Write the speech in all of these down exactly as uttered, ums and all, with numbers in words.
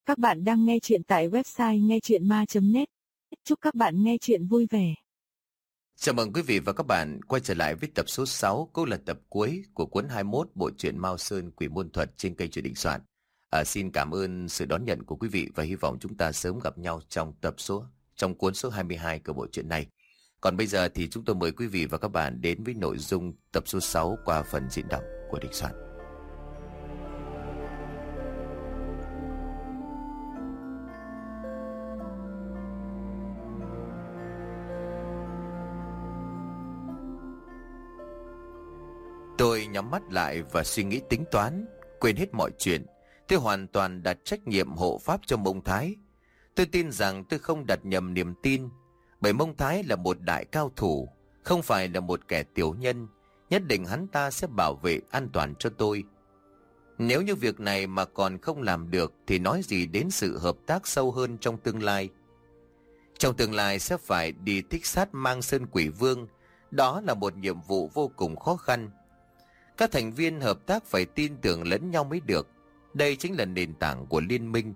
Các bạn đang nghe chuyện tại website nghe chuyện ma chấm net. Chúc các bạn nghe chuyện vui vẻ. Chào mừng quý vị và các bạn quay trở lại với tập số sáu, cũng là tập cuối của cuốn hai mươi mốt bộ truyện Mao Sơn Quỷ Môn Thuật trên kênh Truyện Đình Soạn. À, xin cảm ơn sự đón nhận của quý vị và hy vọng chúng ta sớm gặp nhau trong tập số trong cuốn số hai mươi hai của bộ truyện này. Còn bây giờ thì chúng tôi mời quý vị và các bạn đến với nội dung tập số sáu qua phần diễn đọc của Đình Soạn. Tôi nhắm mắt lại và suy nghĩ tính toán, quên hết mọi chuyện. Tôi hoàn toàn đặt trách nhiệm hộ pháp cho Mông Thái. Tôi tin rằng tôi không đặt nhầm niềm tin, bởi Mông Thái là một đại cao thủ, không phải là một kẻ tiểu nhân. Nhất định hắn ta sẽ bảo vệ an toàn cho tôi. Nếu như việc này mà còn không làm được thì nói gì đến sự hợp tác sâu hơn trong tương lai. Trong tương lai sẽ phải đi thích sát Mang Sơn Quỷ Vương. Đó là một nhiệm vụ vô cùng khó khăn. Các thành viên hợp tác phải tin tưởng lẫn nhau mới được. Đây chính là nền tảng của liên minh.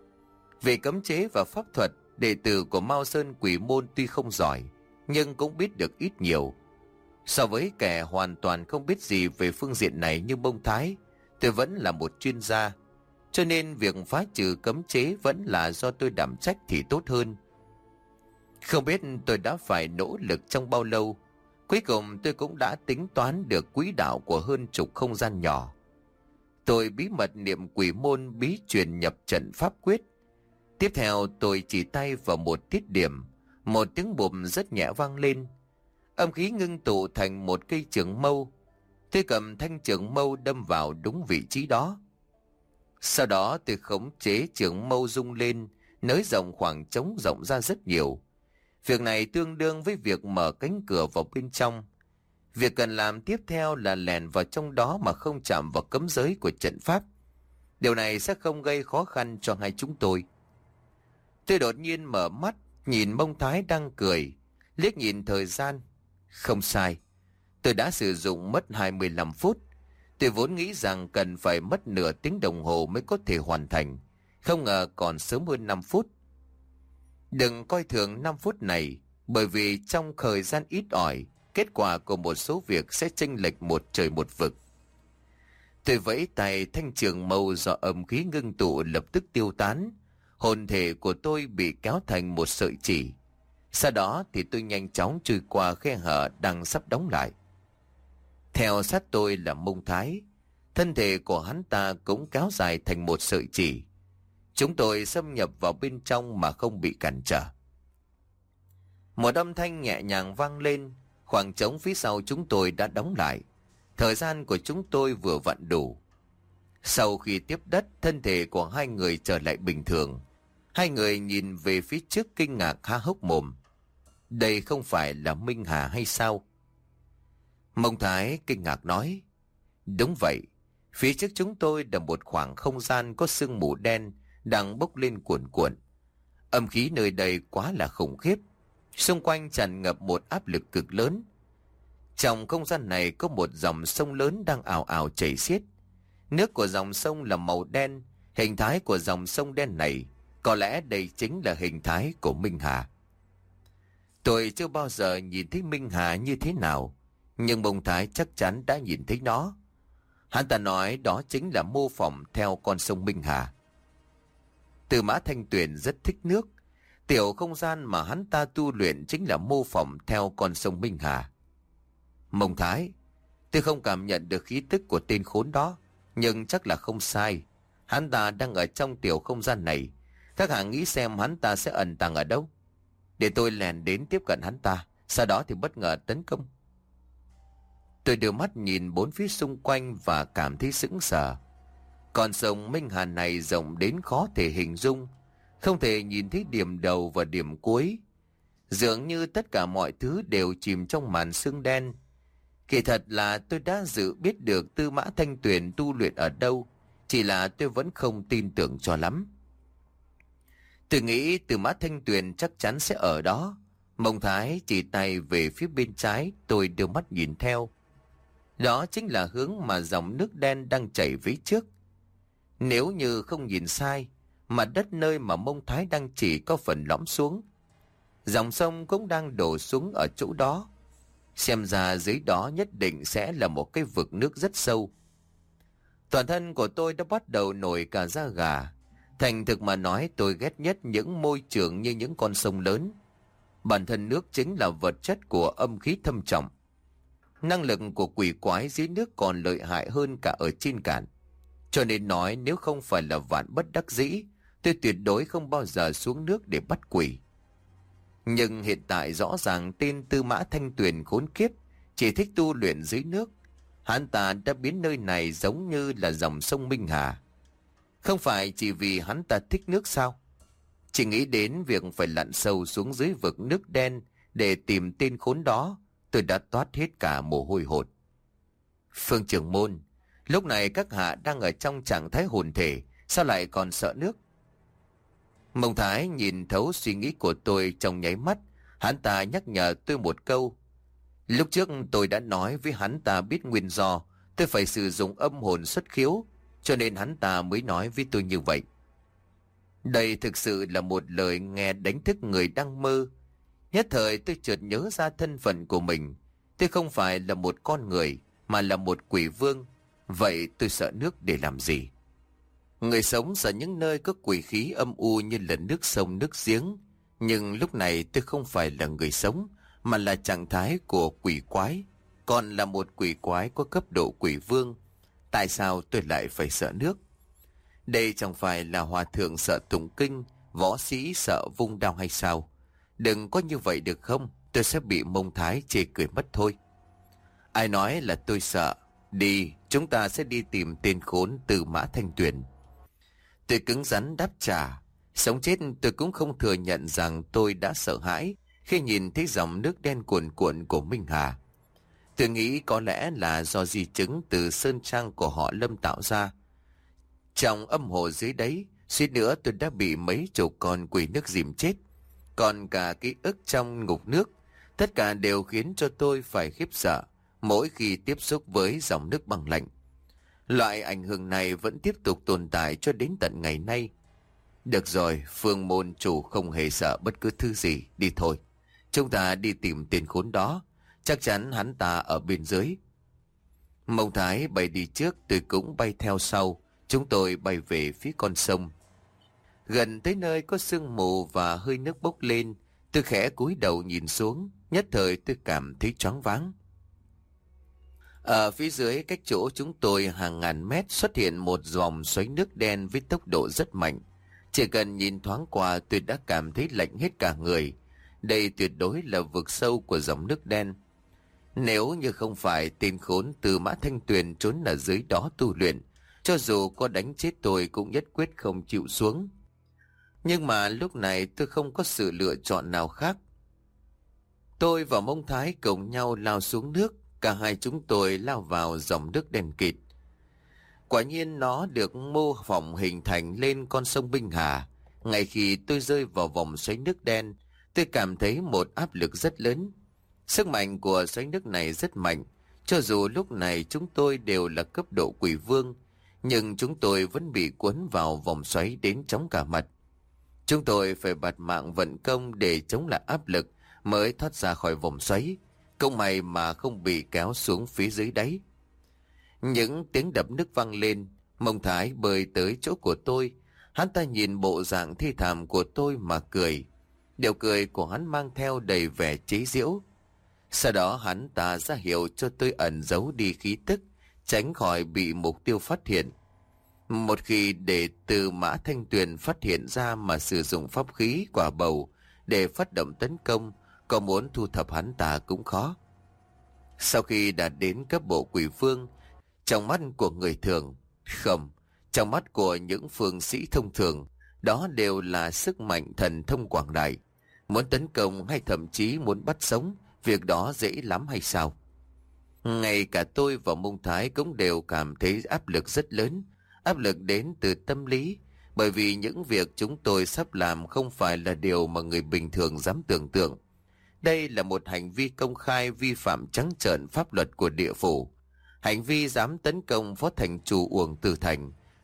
Về cấm chế và pháp thuật, đệ tử của Mao Sơn Quỷ Môn tuy không giỏi, nhưng cũng biết được ít nhiều. So với kẻ hoàn toàn không biết gì về phương diện này như Mông Thái, tôi vẫn là một chuyên gia. Cho nên việc phá trừ cấm chế vẫn là do tôi đảm trách thì tốt hơn. Không biết tôi đã phải nỗ lực trong bao lâu. Cuối cùng tôi cũng đã tính toán được quỹ đạo của hơn chục không gian nhỏ. Tôi bí mật niệm quỷ môn bí truyền nhập trận pháp quyết. Tiếp theo tôi chỉ tay vào một tiết điểm. Một tiếng bụm rất nhẹ vang lên. Âm khí ngưng tụ thành một cây trường mâu. Tôi cầm thanh trường mâu đâm vào đúng vị trí đó. Sau đó tôi khống chế trường mâu rung lên, nới rộng khoảng trống rộng ra rất nhiều. Việc này tương đương với việc mở cánh cửa vào bên trong. Việc cần làm tiếp theo là lèn vào trong đó mà không chạm vào cấm giới của trận pháp. Điều này sẽ không gây khó khăn cho hai chúng tôi. Tôi đột nhiên mở mắt, nhìn Mông Thái đang cười, liếc nhìn thời gian. Không sai, tôi đã sử dụng mất hai mươi lăm phút. Tôi vốn nghĩ rằng cần phải mất nửa tiếng đồng hồ mới có thể hoàn thành. Không ngờ còn sớm hơn năm phút. Đừng coi thường năm phút này, bởi vì trong thời gian ít ỏi, kết quả của một số việc sẽ chênh lệch một trời một vực. Tôi vẫy tay, thanh trường mâu do âm khí ngưng tụ lập tức tiêu tán. Hồn thể của tôi bị kéo thành một sợi chỉ. Sau đó thì tôi nhanh chóng chui qua khe hở đang sắp đóng lại. Theo sát tôi là Mông Thái. Thân thể của hắn ta cũng kéo dài thành một sợi chỉ. Chúng tôi xâm nhập vào bên trong mà không bị cản trở. Một âm thanh nhẹ nhàng vang lên. Khoảng trống phía sau chúng tôi đã đóng lại. Thời gian của chúng tôi vừa vặn đủ. Sau khi tiếp đất, thân thể của hai người trở lại bình thường. Hai người nhìn về phía trước kinh ngạc há hốc mồm. Đây không phải là Minh Hà hay sao? Mông Thái kinh ngạc nói. Đúng vậy. Phía trước chúng tôi là một khoảng không gian có sương mù đen đang bốc lên cuồn cuộn. Âm khí nơi đây quá là khủng khiếp. Xung quanh tràn ngập một áp lực cực lớn. Trong không gian này có một dòng sông lớn đang ào ào chảy xiết. Nước của dòng sông là màu đen. Hình thái của dòng sông đen này có lẽ đây chính là hình thái của Minh Hà. Tôi chưa bao giờ nhìn thấy Minh Hà như thế nào, nhưng Mông Thái chắc chắn đã nhìn thấy nó. Hắn ta nói đó chính là mô phỏng theo con sông Minh Hà. Từ Mã Thanh Tuyền rất thích nước. Tiểu không gian mà hắn ta tu luyện chính là mô phỏng theo con sông Minh Hà. Mông Thái, tôi không cảm nhận được khí tức của tên khốn đó, nhưng chắc là không sai. Hắn ta đang ở trong tiểu không gian này. Các hạ nghĩ xem hắn ta sẽ ẩn tàng ở đâu? Để tôi lèn đến tiếp cận hắn ta, sau đó thì bất ngờ tấn công. Tôi đưa mắt nhìn bốn phía xung quanh và cảm thấy sững sờ. Con sông Minh Hà này rộng đến khó thể hình dung, không thể nhìn thấy điểm đầu và điểm cuối. Dường như tất cả mọi thứ đều chìm trong màn sương đen. Kỳ thật là tôi đã dự biết được Tư Mã Thanh Tuyền tu luyện ở đâu, chỉ là tôi vẫn không tin tưởng cho lắm. Tôi nghĩ Tư Mã Thanh Tuyền chắc chắn sẽ ở đó. Mông Thái chỉ tay về phía bên trái, tôi đưa mắt nhìn theo. Đó chính là hướng mà dòng nước đen đang chảy phía trước. Nếu như không nhìn sai, mặt đất nơi mà Mông Thái đang chỉ có phần lõm xuống. Dòng sông cũng đang đổ xuống ở chỗ đó. Xem ra dưới đó nhất định sẽ là một cái vực nước rất sâu. Toàn thân của tôi đã bắt đầu nổi cả da gà. Thành thực mà nói, tôi ghét nhất những môi trường như những con sông lớn. Bản thân nước chính là vật chất của âm khí thâm trọng. Năng lực của quỷ quái dưới nước còn lợi hại hơn cả ở trên cạn. Cho nên nói, nếu không phải là vạn bất đắc dĩ, tôi tuyệt đối không bao giờ xuống nước để bắt quỷ. Nhưng hiện tại rõ ràng tên Tư Mã Thanh Tuyền khốn kiếp, chỉ thích tu luyện dưới nước. Hắn ta đã biến nơi này giống như là dòng sông Minh Hà. Không phải chỉ vì hắn ta thích nước sao? Chỉ nghĩ đến việc phải lặn sâu xuống dưới vực nước đen để tìm tên khốn đó, tôi đã toát hết cả mồ hôi hột. Phương trưởng môn, lúc này các hạ đang ở trong trạng thái hồn thể, sao lại còn sợ nước? Mông Thái nhìn thấu suy nghĩ của tôi trong nháy mắt, hắn ta nhắc nhở tôi một câu. Lúc trước tôi đã nói với hắn ta biết nguyên do, tôi phải sử dụng âm hồn xuất khiếu, cho nên hắn ta mới nói với tôi như vậy. Đây thực sự là một lời nghe đánh thức người đang mơ. Nhất thời tôi chợt nhớ ra thân phận của mình. Tôi không phải là một con người, mà là một quỷ vương. Vậy tôi sợ nước để làm gì? Người sống sợ những nơi có quỷ khí âm u như là nước sông nước giếng. Nhưng lúc này tôi không phải là người sống, mà là trạng thái của quỷ quái. Còn là một quỷ quái có cấp độ quỷ vương. Tại sao tôi lại phải sợ nước? Đây chẳng phải là hòa thượng sợ tụng kinh, võ sĩ sợ vung đao hay sao? Đừng có như vậy được không? Tôi sẽ bị Mông Thái chê cười mất thôi. Ai nói là tôi sợ? Đi, chúng ta sẽ đi tìm tên khốn Tư Mã Thanh Tuyền. Tôi cứng rắn đáp trả. Sống chết tôi cũng không thừa nhận rằng tôi đã sợ hãi khi nhìn thấy dòng nước đen cuồn cuộn của Minh Hà. Tôi nghĩ có lẽ là do di chứng từ sơn trang của họ Lâm tạo ra. Trong âm hồ dưới đấy, suýt nữa tôi đã bị mấy chục con quỷ nước dìm chết. Còn cả ký ức trong ngục nước, tất cả đều khiến cho tôi phải khiếp sợ mỗi khi tiếp xúc với dòng nước băng lạnh. Loại ảnh hưởng này vẫn tiếp tục tồn tại cho đến tận ngày nay. Được rồi, Phương môn chủ không hề sợ bất cứ thứ gì, đi thôi. Chúng ta đi tìm tên khốn đó, chắc chắn hắn ta ở bên dưới. Mông Thái bay đi trước, tôi cũng bay theo sau. Chúng tôi bay về phía con sông. Gần tới nơi có sương mù và hơi nước bốc lên, tôi khẽ cúi đầu nhìn xuống, nhất thời tôi cảm thấy choáng váng. Ở phía dưới cách chỗ chúng tôi hàng ngàn mét xuất hiện một vòng xoáy nước đen với tốc độ rất mạnh. Chỉ cần nhìn thoáng qua tôi đã cảm thấy lạnh hết cả người. Đây tuyệt đối là vực sâu của dòng nước đen. Nếu như không phải tên khốn Tư Mã Thanh Tuyền trốn ở dưới đó tu luyện, cho dù có đánh chết tôi cũng nhất quyết không chịu xuống. Nhưng mà lúc này tôi không có sự lựa chọn nào khác. Tôi và Mông Thái cùng nhau lao xuống nước, cả hai chúng tôi lao vào dòng nước đen kịt. Quả nhiên nó được mô phỏng hình thành lên con sông Minh Hà. Ngay khi tôi rơi vào vòng xoáy nước đen, tôi cảm thấy một áp lực rất lớn. Sức mạnh của xoáy nước này rất mạnh. Cho dù lúc này chúng tôi đều là cấp độ quỷ vương, nhưng chúng tôi vẫn bị cuốn vào vòng xoáy đến chóng cả mặt. Chúng tôi phải bạt mạng vận công để chống lại áp lực mới thoát ra khỏi vòng xoáy. Cũng may mà không bị kéo xuống phía dưới đáy. Những tiếng đập nước vang lên, Mông Thái bơi tới chỗ của tôi. Hắn ta nhìn bộ dạng thi thảm của tôi mà cười. Điệu cười của hắn mang theo đầy vẻ chế giễu. Sau đó hắn ta ra hiệu cho tôi ẩn giấu đi khí tức, tránh khỏi bị mục tiêu phát hiện. Một khi để Tư Mã Thanh Tuyền phát hiện ra mà sử dụng pháp khí quả bầu để phát động tấn công, có muốn thu thập hắn ta cũng khó. Sau khi đạt đến cấp bộ quỷ vương, trong mắt của người thường, không, trong mắt của những phương sĩ thông thường, đó đều là sức mạnh thần thông quảng đại. Muốn tấn công hay thậm chí muốn bắt sống, việc đó dễ lắm hay sao? Ngay cả tôi và Mông Thái cũng đều cảm thấy áp lực rất lớn, áp lực đến từ tâm lý, bởi vì những việc chúng tôi sắp làm không phải là điều mà người bình thường dám tưởng tượng. Đây là một hành vi công khai vi phạm trắng trợn pháp luật của địa phủ. Hành vi dám tấn công phó thành chủ Uổng Tử Thành,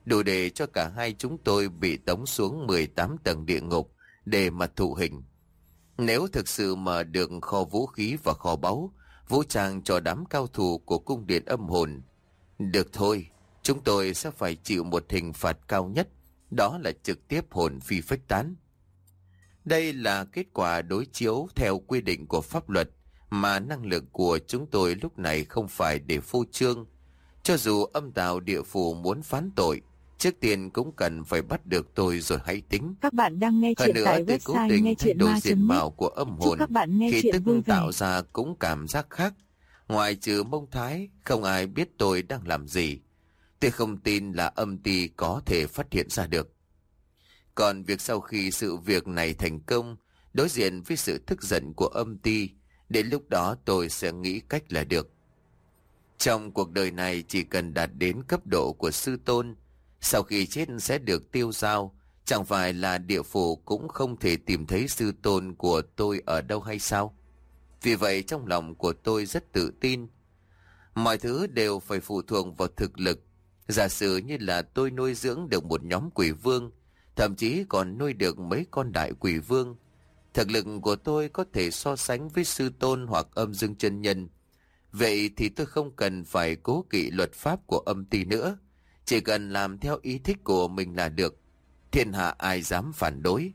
đủ để cho cả hai chúng tôi bị tống xuống mười tám tầng địa ngục để mà thụ hình. Nếu thực sự mở được kho vũ khí và kho báu, vũ trang cho đám cao thủ của cung điện âm hồn, được thôi, chúng tôi sẽ phải chịu một hình phạt cao nhất, đó là trực tiếp hồn phi phách tán. Đây là kết quả đối chiếu theo quy định của pháp luật, mà năng lực của chúng tôi lúc này không phải để phô trương. Cho dù âm tào địa phủ muốn phán tội, trước tiên cũng cần phải bắt được tôi rồi hãy tính. Các bạn đang nghe chuyện tại website nghe chuyện ma chấm net. Của âm hồn các bạn nghe khi chuyện tức vui vẻ. tạo ra cũng cảm giác khác. Ngoài trừ Mông Thái, không ai biết tôi đang làm gì. Tôi không tin là âm ty có thể phát hiện ra được. Còn việc sau khi sự việc này thành công, đối diện với sự tức giận của âm ty, đến lúc đó tôi sẽ nghĩ cách là được. Trong cuộc đời này chỉ cần đạt đến cấp độ của sư tôn, sau khi chết sẽ được tiêu dao, chẳng phải là địa phủ cũng không thể tìm thấy sư tôn của tôi ở đâu hay sao? Vì vậy trong lòng của tôi rất tự tin. Mọi thứ đều phải phụ thuộc vào thực lực. Giả sử như là tôi nuôi dưỡng được một nhóm quỷ vương, thậm chí còn nuôi được mấy con đại quỷ vương, thực lực của tôi có thể so sánh với sư tôn hoặc âm dương chân nhân. Vậy thì tôi không cần phải cố kỵ luật pháp của âm ty nữa, chỉ cần làm theo ý thích của mình là được. Thiên hạ ai dám phản đối.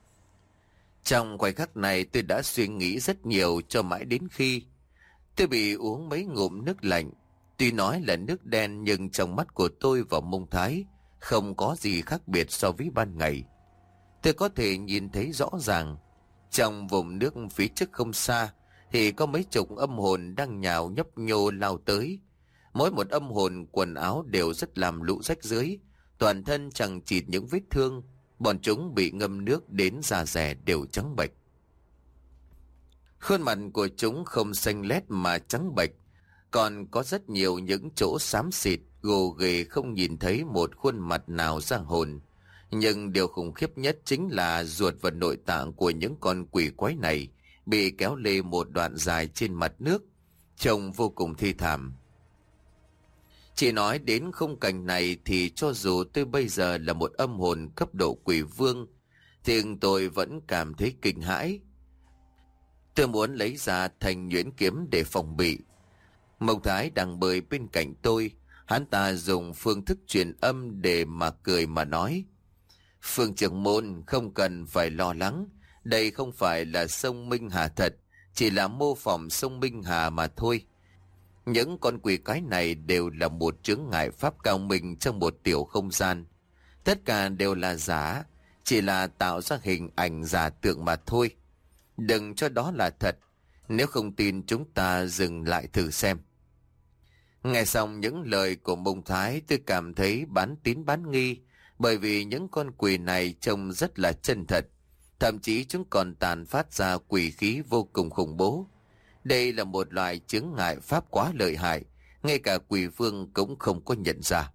Trong khoảnh khắc này tôi đã suy nghĩ rất nhiều cho mãi đến khi tôi bị uống mấy ngụm nước lạnh. Tuy nói là nước đen nhưng trong mắt của tôi và Mông Thái không có gì khác biệt so với ban ngày. Tôi có thể nhìn thấy rõ ràng, trong vùng nước phía trước không xa thì có mấy chục âm hồn đang nhào nhấp nhô lao tới. Mỗi một âm hồn quần áo đều rất làm lũ rách rưới, toàn thân chẳng chịt những vết thương. Bọn chúng bị ngâm nước đến da rẻ đều trắng bệch. Khuôn mặt của chúng không xanh lét mà trắng bệch, còn có rất nhiều những chỗ xám xịt, gồ ghề không nhìn thấy một khuôn mặt nào ra hồn. Nhưng điều khủng khiếp nhất chính là ruột và nội tạng của những con quỷ quái này bị kéo lê một đoạn dài trên mặt nước, trông vô cùng thi thảm. Chỉ nói đến khung cảnh này thì cho dù tôi bây giờ là một âm hồn cấp độ quỷ vương, thì tôi vẫn cảm thấy kinh hãi. Tôi muốn lấy ra thanh nhuyễn kiếm để phòng bị. Mông Thái đang bơi bên cạnh tôi, hắn ta dùng phương thức truyền âm để mà cười mà nói: Phương trưởng môn không cần phải lo lắng, đây không phải là sông Minh Hà thật, chỉ là mô phỏng sông Minh Hà mà thôi. Những con quỷ cái này đều là một chướng ngại pháp cao minh trong một tiểu không gian. Tất cả đều là giả, chỉ là tạo ra hình ảnh giả tượng mà thôi. Đừng cho đó là thật, nếu không tin chúng ta dừng lại thử xem. Nghe xong những lời của Mông Thái, tôi cảm thấy bán tín bán nghi, bởi vì những con quỷ này trông rất là chân thật. Thậm chí chúng còn tàn phát ra quỷ khí vô cùng khủng bố. Đây là một loại chướng ngại pháp quá lợi hại, ngay cả quỷ vương cũng không có nhận ra.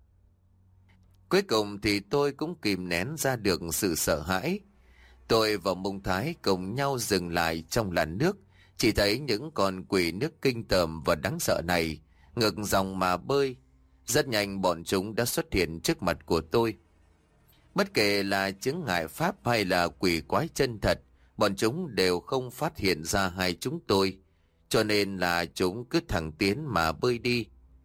Cuối cùng thì tôi cũng kìm nén ra được sự sợ hãi. Tôi và Mông Thái cùng nhau dừng lại trong làn nước, chỉ thấy những con quỷ nước kinh tởm và đáng sợ này ngược dòng mà bơi. Rất nhanh bọn chúng đã xuất hiện trước mặt của tôi. Bất kể là chướng ngại pháp hay là quỷ quái chân thật, bọn chúng đều không phát hiện ra hai chúng tôi, cho nên là chúng cứ thẳng tiến mà bơi đi.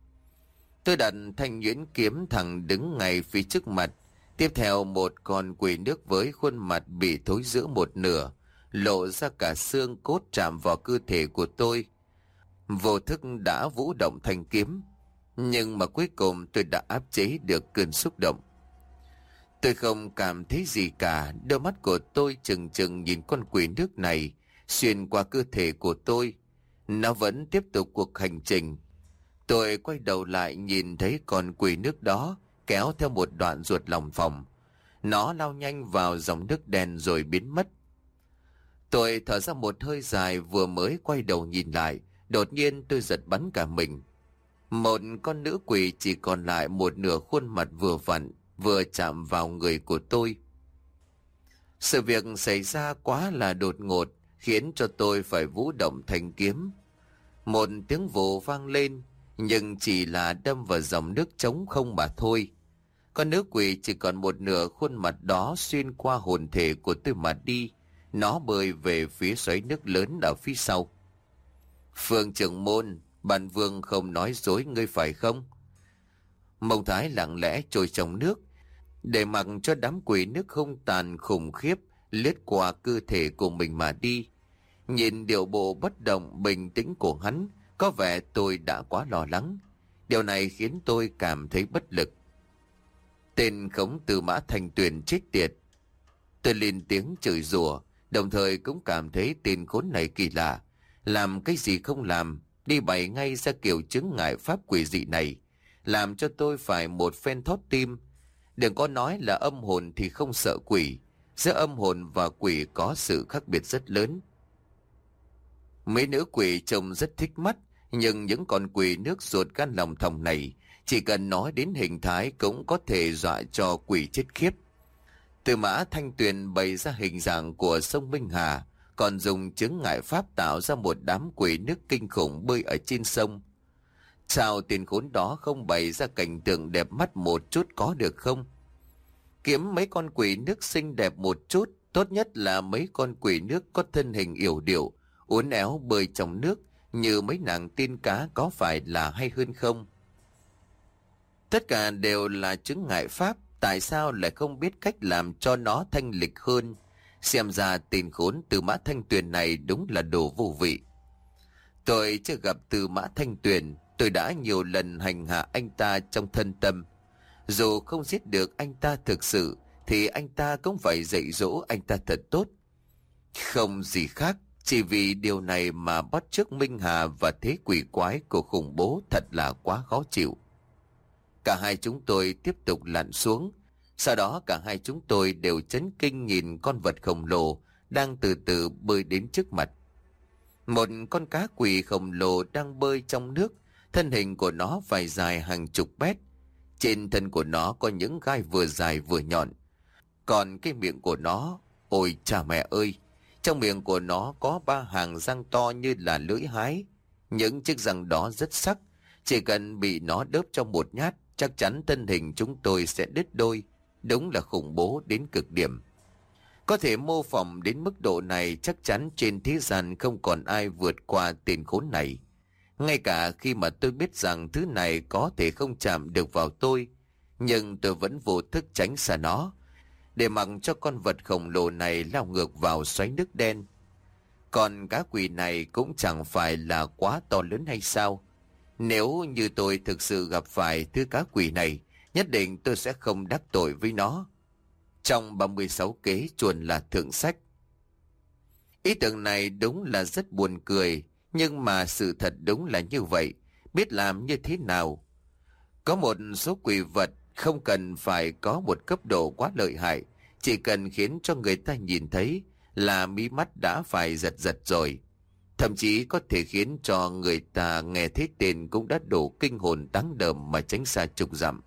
Tôi đặt thanh nhuyễn kiếm thẳng đứng ngay phía trước mặt. Tiếp theo một con quỷ nước với khuôn mặt bị thối rữa một nửa, lộ ra cả xương cốt chạm vào cơ thể của tôi. Vô thức đã vũ động thanh kiếm, nhưng mà cuối cùng tôi đã áp chế được cơn xúc động. Tôi không cảm thấy gì cả, đôi mắt của tôi trừng trừng nhìn con quỷ nước này xuyên qua cơ thể của tôi. Nó vẫn tiếp tục cuộc hành trình. Tôi quay đầu lại nhìn thấy con quỷ nước đó kéo theo một đoạn ruột lòng phòng. Nó lao nhanh vào dòng nước đen rồi biến mất. Tôi thở ra một hơi dài, vừa mới quay đầu nhìn lại, đột nhiên tôi giật bắn cả mình. Một con nữ quỷ chỉ còn lại một nửa khuôn mặt vừa vặn, vừa chạm vào người của tôi. Sự việc xảy ra quá là đột ngột, khiến cho tôi phải vũ động thanh kiếm. Một tiếng vồ vang lên, nhưng chỉ là đâm vào dòng nước trống không mà thôi. Con nữ quỷ chỉ còn một nửa khuôn mặt đó xuyên qua hồn thể của tôi mà đi. Nó bơi về phía xoáy nước lớn ở phía sau. Phương trưởng môn, bản vương không nói dối ngươi phải không? Mông Thái lặng lẽ trôi trong nước, để mặc cho đám quỷ nước hung tàn khủng khiếp lướt qua cơ thể của mình mà đi. Nhìn điệu bộ bất động bình tĩnh của hắn, có vẻ tôi đã quá lo lắng. Điều này khiến tôi cảm thấy bất lực. Tên khống Tư Mã Thanh Tuyền chết tiệt. Tôi lên tiếng chửi rủa, đồng thời cũng cảm thấy tên khốn này kỳ lạ. Làm cái gì không làm, đi bày ngay ra kiểu chứng ngại pháp quỷ dị này, làm cho tôi phải một phen thót tim. Đừng có nói là âm hồn thì không sợ quỷ, giữa âm hồn và quỷ có sự khác biệt rất lớn. Mấy nữ quỷ trông rất thích mắt, nhưng những con quỷ nước ruột gan lòng thòng này, chỉ cần nói đến hình thái cũng có thể dọa cho quỷ chết khiếp. Tư Mã Thanh Tuyền bày ra hình dạng của sông Minh Hà, còn dùng chứng ngại pháp tạo ra một đám quỷ nước kinh khủng bơi ở trên sông. Sao tiền khốn đó không bày ra cảnh tượng đẹp mắt một chút có được không? Kiếm mấy con quỷ nước xinh đẹp một chút, tốt nhất là mấy con quỷ nước có thân hình yểu điệu, uốn éo bơi trong nước như mấy nàng tiên cá có phải là hay hơn không? Tất cả đều là chứng ngại pháp, tại sao lại không biết cách làm cho nó thanh lịch hơn? Xem ra tên khốn Tư Mã Thanh Tuyền này đúng là đồ vô vị. Tôi chưa gặp Tư Mã Thanh Tuyền, tôi đã nhiều lần hành hạ anh ta trong thân tâm. Dù không giết được anh ta thực sự, thì anh ta cũng phải dạy dỗ anh ta thật tốt. Không gì khác, chỉ vì điều này mà bắt chước Minh Hà và thế quỷ quái của khủng bố thật là quá khó chịu. Cả hai chúng tôi tiếp tục lặn xuống. Sau đó cả hai chúng tôi đều chấn kinh nhìn con vật khổng lồ đang từ từ bơi đến trước mặt. Một con cá quỷ khổng lồ đang bơi trong nước, thân hình của nó phải dài hàng chục mét. Trên thân của nó có những gai vừa dài vừa nhọn. Còn cái miệng của nó, ôi cha mẹ ơi, trong miệng của nó có ba hàng răng to như là lưỡi hái. Những chiếc răng đó rất sắc, chỉ cần bị nó đớp trong một nhát, chắc chắn thân hình chúng tôi sẽ đứt đôi. Đúng là khủng bố đến cực điểm. Có thể mô phỏng đến mức độ này, chắc chắn trên thế gian không còn ai vượt qua tên khốn này. Ngay cả khi mà tôi biết rằng thứ này có thể không chạm được vào tôi, nhưng tôi vẫn vô thức tránh xa nó, để mặc cho con vật khổng lồ này lao ngược vào xoáy nước đen. Còn cá quỷ này cũng chẳng phải là quá to lớn hay sao? Nếu như tôi thực sự gặp phải thứ cá quỷ này, nhất định tôi sẽ không đắc tội với nó. Trong ba mươi sáu kế chuồn là thượng sách. Ý tưởng này đúng là rất buồn cười, nhưng mà sự thật đúng là như vậy. Biết làm như thế nào? Có một số quỷ vật không cần phải có một cấp độ quá lợi hại, chỉ cần khiến cho người ta nhìn thấy là mí mắt đã phải giật giật rồi. Thậm chí có thể khiến cho người ta nghe thấy tên cũng đã đổ kinh hồn táng đờm mà tránh xa chục dặm.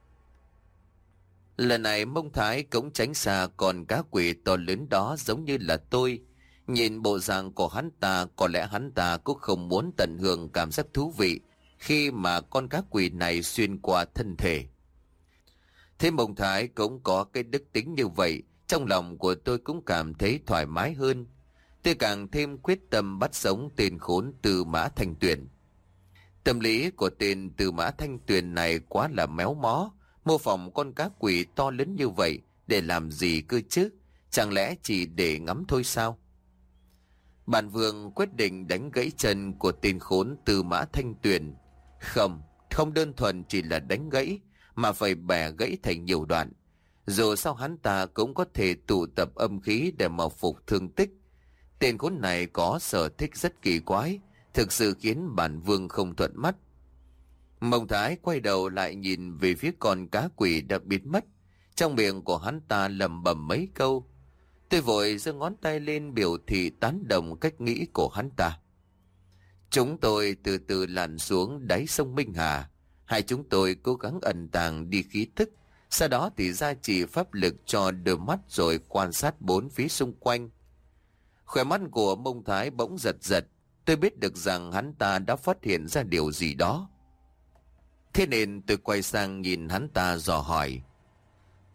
Lần này Mông Thái cũng tránh xa con cá quỷ to lớn đó, giống như là tôi. Nhìn bộ dạng của hắn ta, có lẽ hắn ta cũng không muốn tận hưởng cảm giác thú vị khi mà con cá quỷ này xuyên qua thân thể. Thế Mông Thái cũng có cái đức tính như vậy, trong lòng của tôi cũng cảm thấy thoải mái hơn. Tôi càng thêm quyết tâm bắt sống tên khốn Tư Mã Thanh Tuyền. Tâm lý của tên Tư Mã Thanh Tuyền này quá là méo mó, mô phỏng con cá quỷ to lớn như vậy để làm gì cơ chứ? Chẳng lẽ chỉ để ngắm thôi sao? Bản vương quyết định đánh gãy chân của tên khốn Tư Mã Thanh Tuyền. Không, không đơn thuần chỉ là đánh gãy, mà phải bẻ gãy thành nhiều đoạn. Dù sao hắn ta cũng có thể tụ tập âm khí để mà phục thương tích. Tên khốn này có sở thích rất kỳ quái, thực sự khiến bản vương không thuận mắt. Mông Thái quay đầu lại nhìn về phía con cá quỷ đã biến mất. Trong miệng của hắn ta lẩm bẩm mấy câu. Tôi vội giơ ngón tay lên biểu thị tán đồng cách nghĩ của hắn ta. Chúng tôi từ từ lặn xuống đáy sông Minh Hà. Hai chúng tôi cố gắng ẩn tàng đi khí tức, sau đó thì gia trì pháp lực cho đôi mắt rồi quan sát bốn phía xung quanh. Khỏe mắt của Mông Thái bỗng giật giật. Tôi biết được rằng hắn ta đã phát hiện ra điều gì đó. Thế nên tôi quay sang nhìn hắn ta dò hỏi.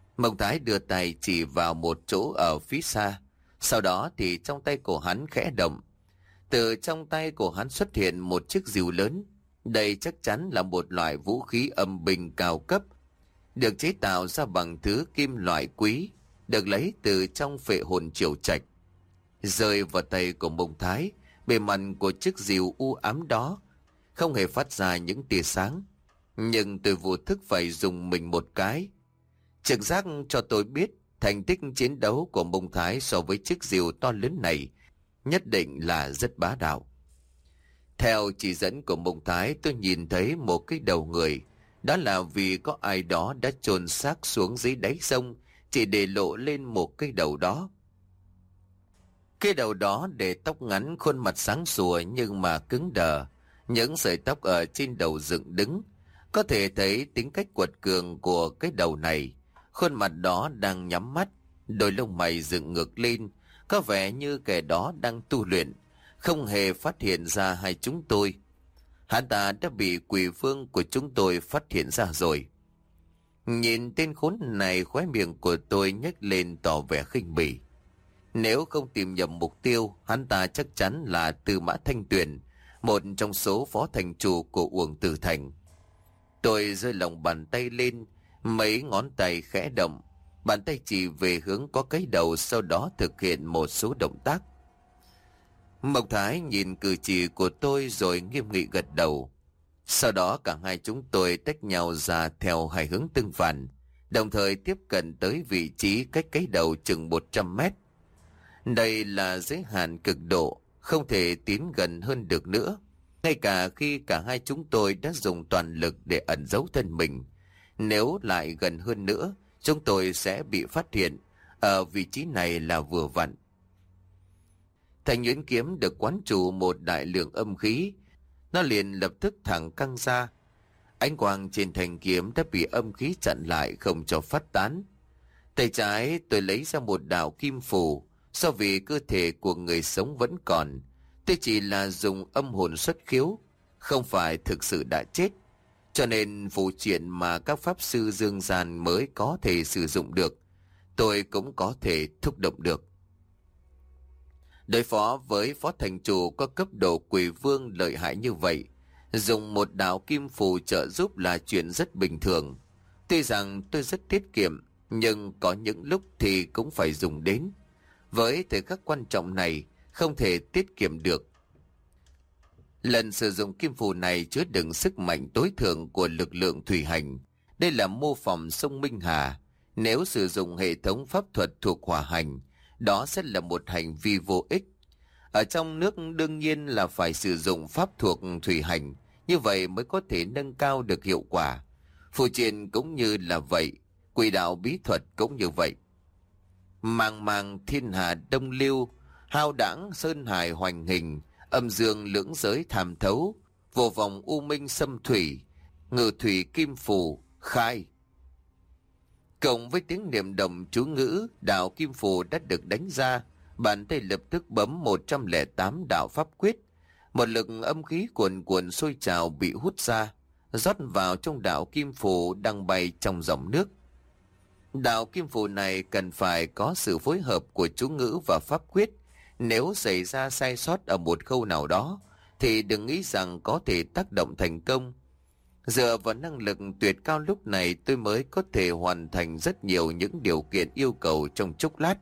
Mông Thái đưa tay chỉ vào một chỗ ở phía xa. Sau đó thì trong tay của hắn khẽ động. Từ trong tay của hắn xuất hiện một chiếc rìu lớn. Đây chắc chắn là một loại vũ khí âm binh cao cấp, được chế tạo ra bằng thứ kim loại quý, được lấy từ trong phệ hồn triều trạch. Rơi vào tay của Mông Thái, bề mặt của chiếc rìu u ám đó không hề phát ra những tia sáng. Nhưng tôi vô thức phải dùng mình một cái. Trực giác cho tôi biết thành tích chiến đấu của Mông Thái so với chiếc rìu to lớn này nhất định là rất bá đạo. Theo chỉ dẫn của Mông Thái, tôi nhìn thấy một cái đầu người. Đó là vì có ai đó đã chôn xác xuống dưới đáy sông, chỉ để lộ lên một cái đầu đó. Cái đầu đó để tóc ngắn, khuôn mặt sáng sủa nhưng mà cứng đờ. Những sợi tóc ở trên đầu dựng đứng. Có thể thấy tính cách quật cường của cái đầu này. Khuôn mặt đó đang nhắm mắt, đôi lông mày dựng ngược lên, có vẻ như kẻ đó đang tu luyện, không hề phát hiện ra hai chúng tôi. Hắn ta đã bị quỷ vương của chúng tôi phát hiện ra rồi. Nhìn tên khốn này, khóe miệng của tôi nhếch lên tỏ vẻ khinh bỉ. Nếu không tìm nhầm mục tiêu, hắn ta chắc chắn là Tư Mã Thanh Tuyền, một trong số phó thành chủ của Uổng Tử Thành. Tôi giơ lòng bàn tay lên, mấy ngón tay khẽ động, bàn tay chỉ về hướng có cái đầu, sau đó thực hiện một số động tác. Mộc Thái nhìn cử chỉ của tôi rồi nghiêm nghị gật đầu. Sau đó cả hai chúng tôi tách nhau ra theo hai hướng tương phản, đồng thời tiếp cận tới vị trí cách cái đầu chừng một trăm mét. Đây là giới hạn cực độ, không thể tiến gần hơn được nữa. Ngay cả khi cả hai chúng tôi đã dùng toàn lực để ẩn giấu thân mình, nếu lại gần hơn nữa, chúng tôi sẽ bị phát hiện. Ở vị trí này là vừa vặn. Thanh nhuyễn kiếm được quán chủ một đại lượng âm khí, nó liền lập tức thẳng căng ra. Ánh quang trên thanh kiếm đã bị âm khí chặn lại, không cho phát tán. Tay trái tôi lấy ra một đạo kim phù. Do vì cơ thể của người sống vẫn còn, tôi chỉ là dùng âm hồn xuất khiếu, không phải thực sự đã chết, cho nên phụ triện mà các pháp sư dương gian mới có thể sử dụng được, tôi cũng có thể thúc động được. Đối phó với phó thành chủ có cấp độ quỷ vương lợi hại như vậy, dùng một đạo kim phù trợ giúp là chuyện rất bình thường. Tuy rằng tôi rất tiết kiệm, nhưng có những lúc thì cũng phải dùng đến. Với thời khắc quan trọng này, không thể tiết kiệm được. Lần sử dụng kim phù này chứa đựng sức mạnh tối thượng của lực lượng thủy hành. Đây là mô phỏng sông Minh Hà. Nếu sử dụng hệ thống pháp thuật thuộc hỏa hành, đó sẽ là một hành vi vô ích. Ở trong nước đương nhiên là phải sử dụng pháp thuộc thủy hành, như vậy mới có thể nâng cao được hiệu quả. Phù triện cũng như là vậy, quỷ đạo bí thuật cũng như vậy. Màng màng thiên hà đông lưu, hao đãng sơn hải hoành hình, âm dương lưỡng giới thảm thấu, vô vòng u minh xâm thủy, ngự thủy kim phù, khai. Cộng với tiếng niệm động chú ngữ, đạo kim phù đã được đánh ra, bàn tay lập tức bấm một trăm lẻ tám đạo pháp quyết. Một lực âm khí cuồn cuộn sôi trào bị hút ra, rót vào trong đạo kim phù đang bay trong dòng nước. Đạo kim phù này cần phải có sự phối hợp của chú ngữ và pháp quyết. Nếu xảy ra sai sót ở một khâu nào đó, thì đừng nghĩ rằng có thể tác động thành công. Dựa vào năng lực tuyệt cao lúc này, tôi mới có thể hoàn thành rất nhiều những điều kiện yêu cầu trong chốc lát.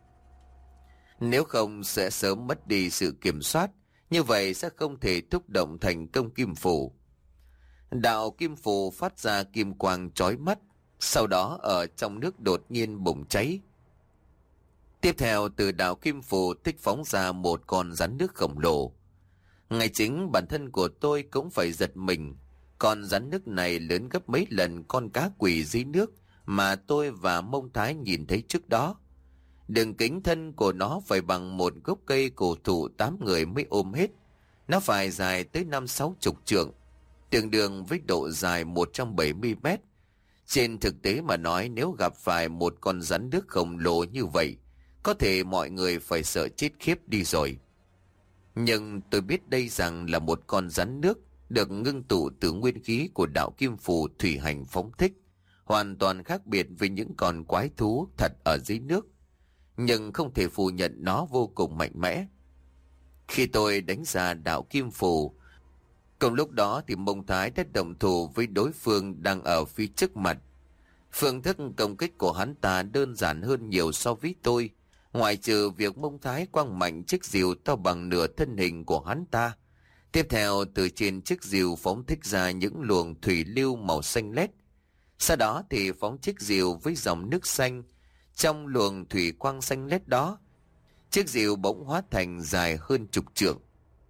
Nếu không sẽ sớm mất đi sự kiểm soát, như vậy sẽ không thể thúc động thành công kim phù. Đạo kim phù phát ra kim quang chói mắt, sau đó ở trong nước đột nhiên bùng cháy. Tiếp theo từ đạo kim phù tích phóng ra một con rắn nước khổng lồ. Ngay chính bản thân của tôi cũng phải giật mình. Con rắn nước này lớn gấp mấy lần con cá quỷ dưới nước mà tôi và Mông Thái nhìn thấy trước đó. Đường kính thân của nó phải bằng một gốc cây cổ thụ tám người mới ôm hết. Nó phải dài tới năm sáu chục trượng, tương đương với độ dài một trăm bảy mươi mét. Trên thực tế mà nói, nếu gặp phải một con rắn nước khổng lồ như vậy, có thể mọi người phải sợ chết khiếp đi rồi. Nhưng tôi biết đây rằng là một con rắn nước được ngưng tụ từ nguyên khí của đạo kim phù thủy hành phóng thích, hoàn toàn khác biệt với những con quái thú thật ở dưới nước, nhưng không thể phủ nhận nó vô cùng mạnh mẽ. Khi tôi đánh ra đạo kim phù, cùng lúc đó thì Mông Thái đã động thủ với đối phương đang ở phía trước mặt. Phương thức công kích của hắn ta đơn giản hơn nhiều so với tôi, ngoại trừ việc Mông Thái quăng mạnh chiếc rìu to bằng nửa thân hình của hắn ta. Tiếp theo, từ trên chiếc rìu phóng thích ra những luồng thủy lưu màu xanh lét. Sau đó thì phóng chiếc rìu với dòng nước xanh. Trong luồng thủy quang xanh lét đó, chiếc rìu bỗng hóa thành dài hơn chục trượng.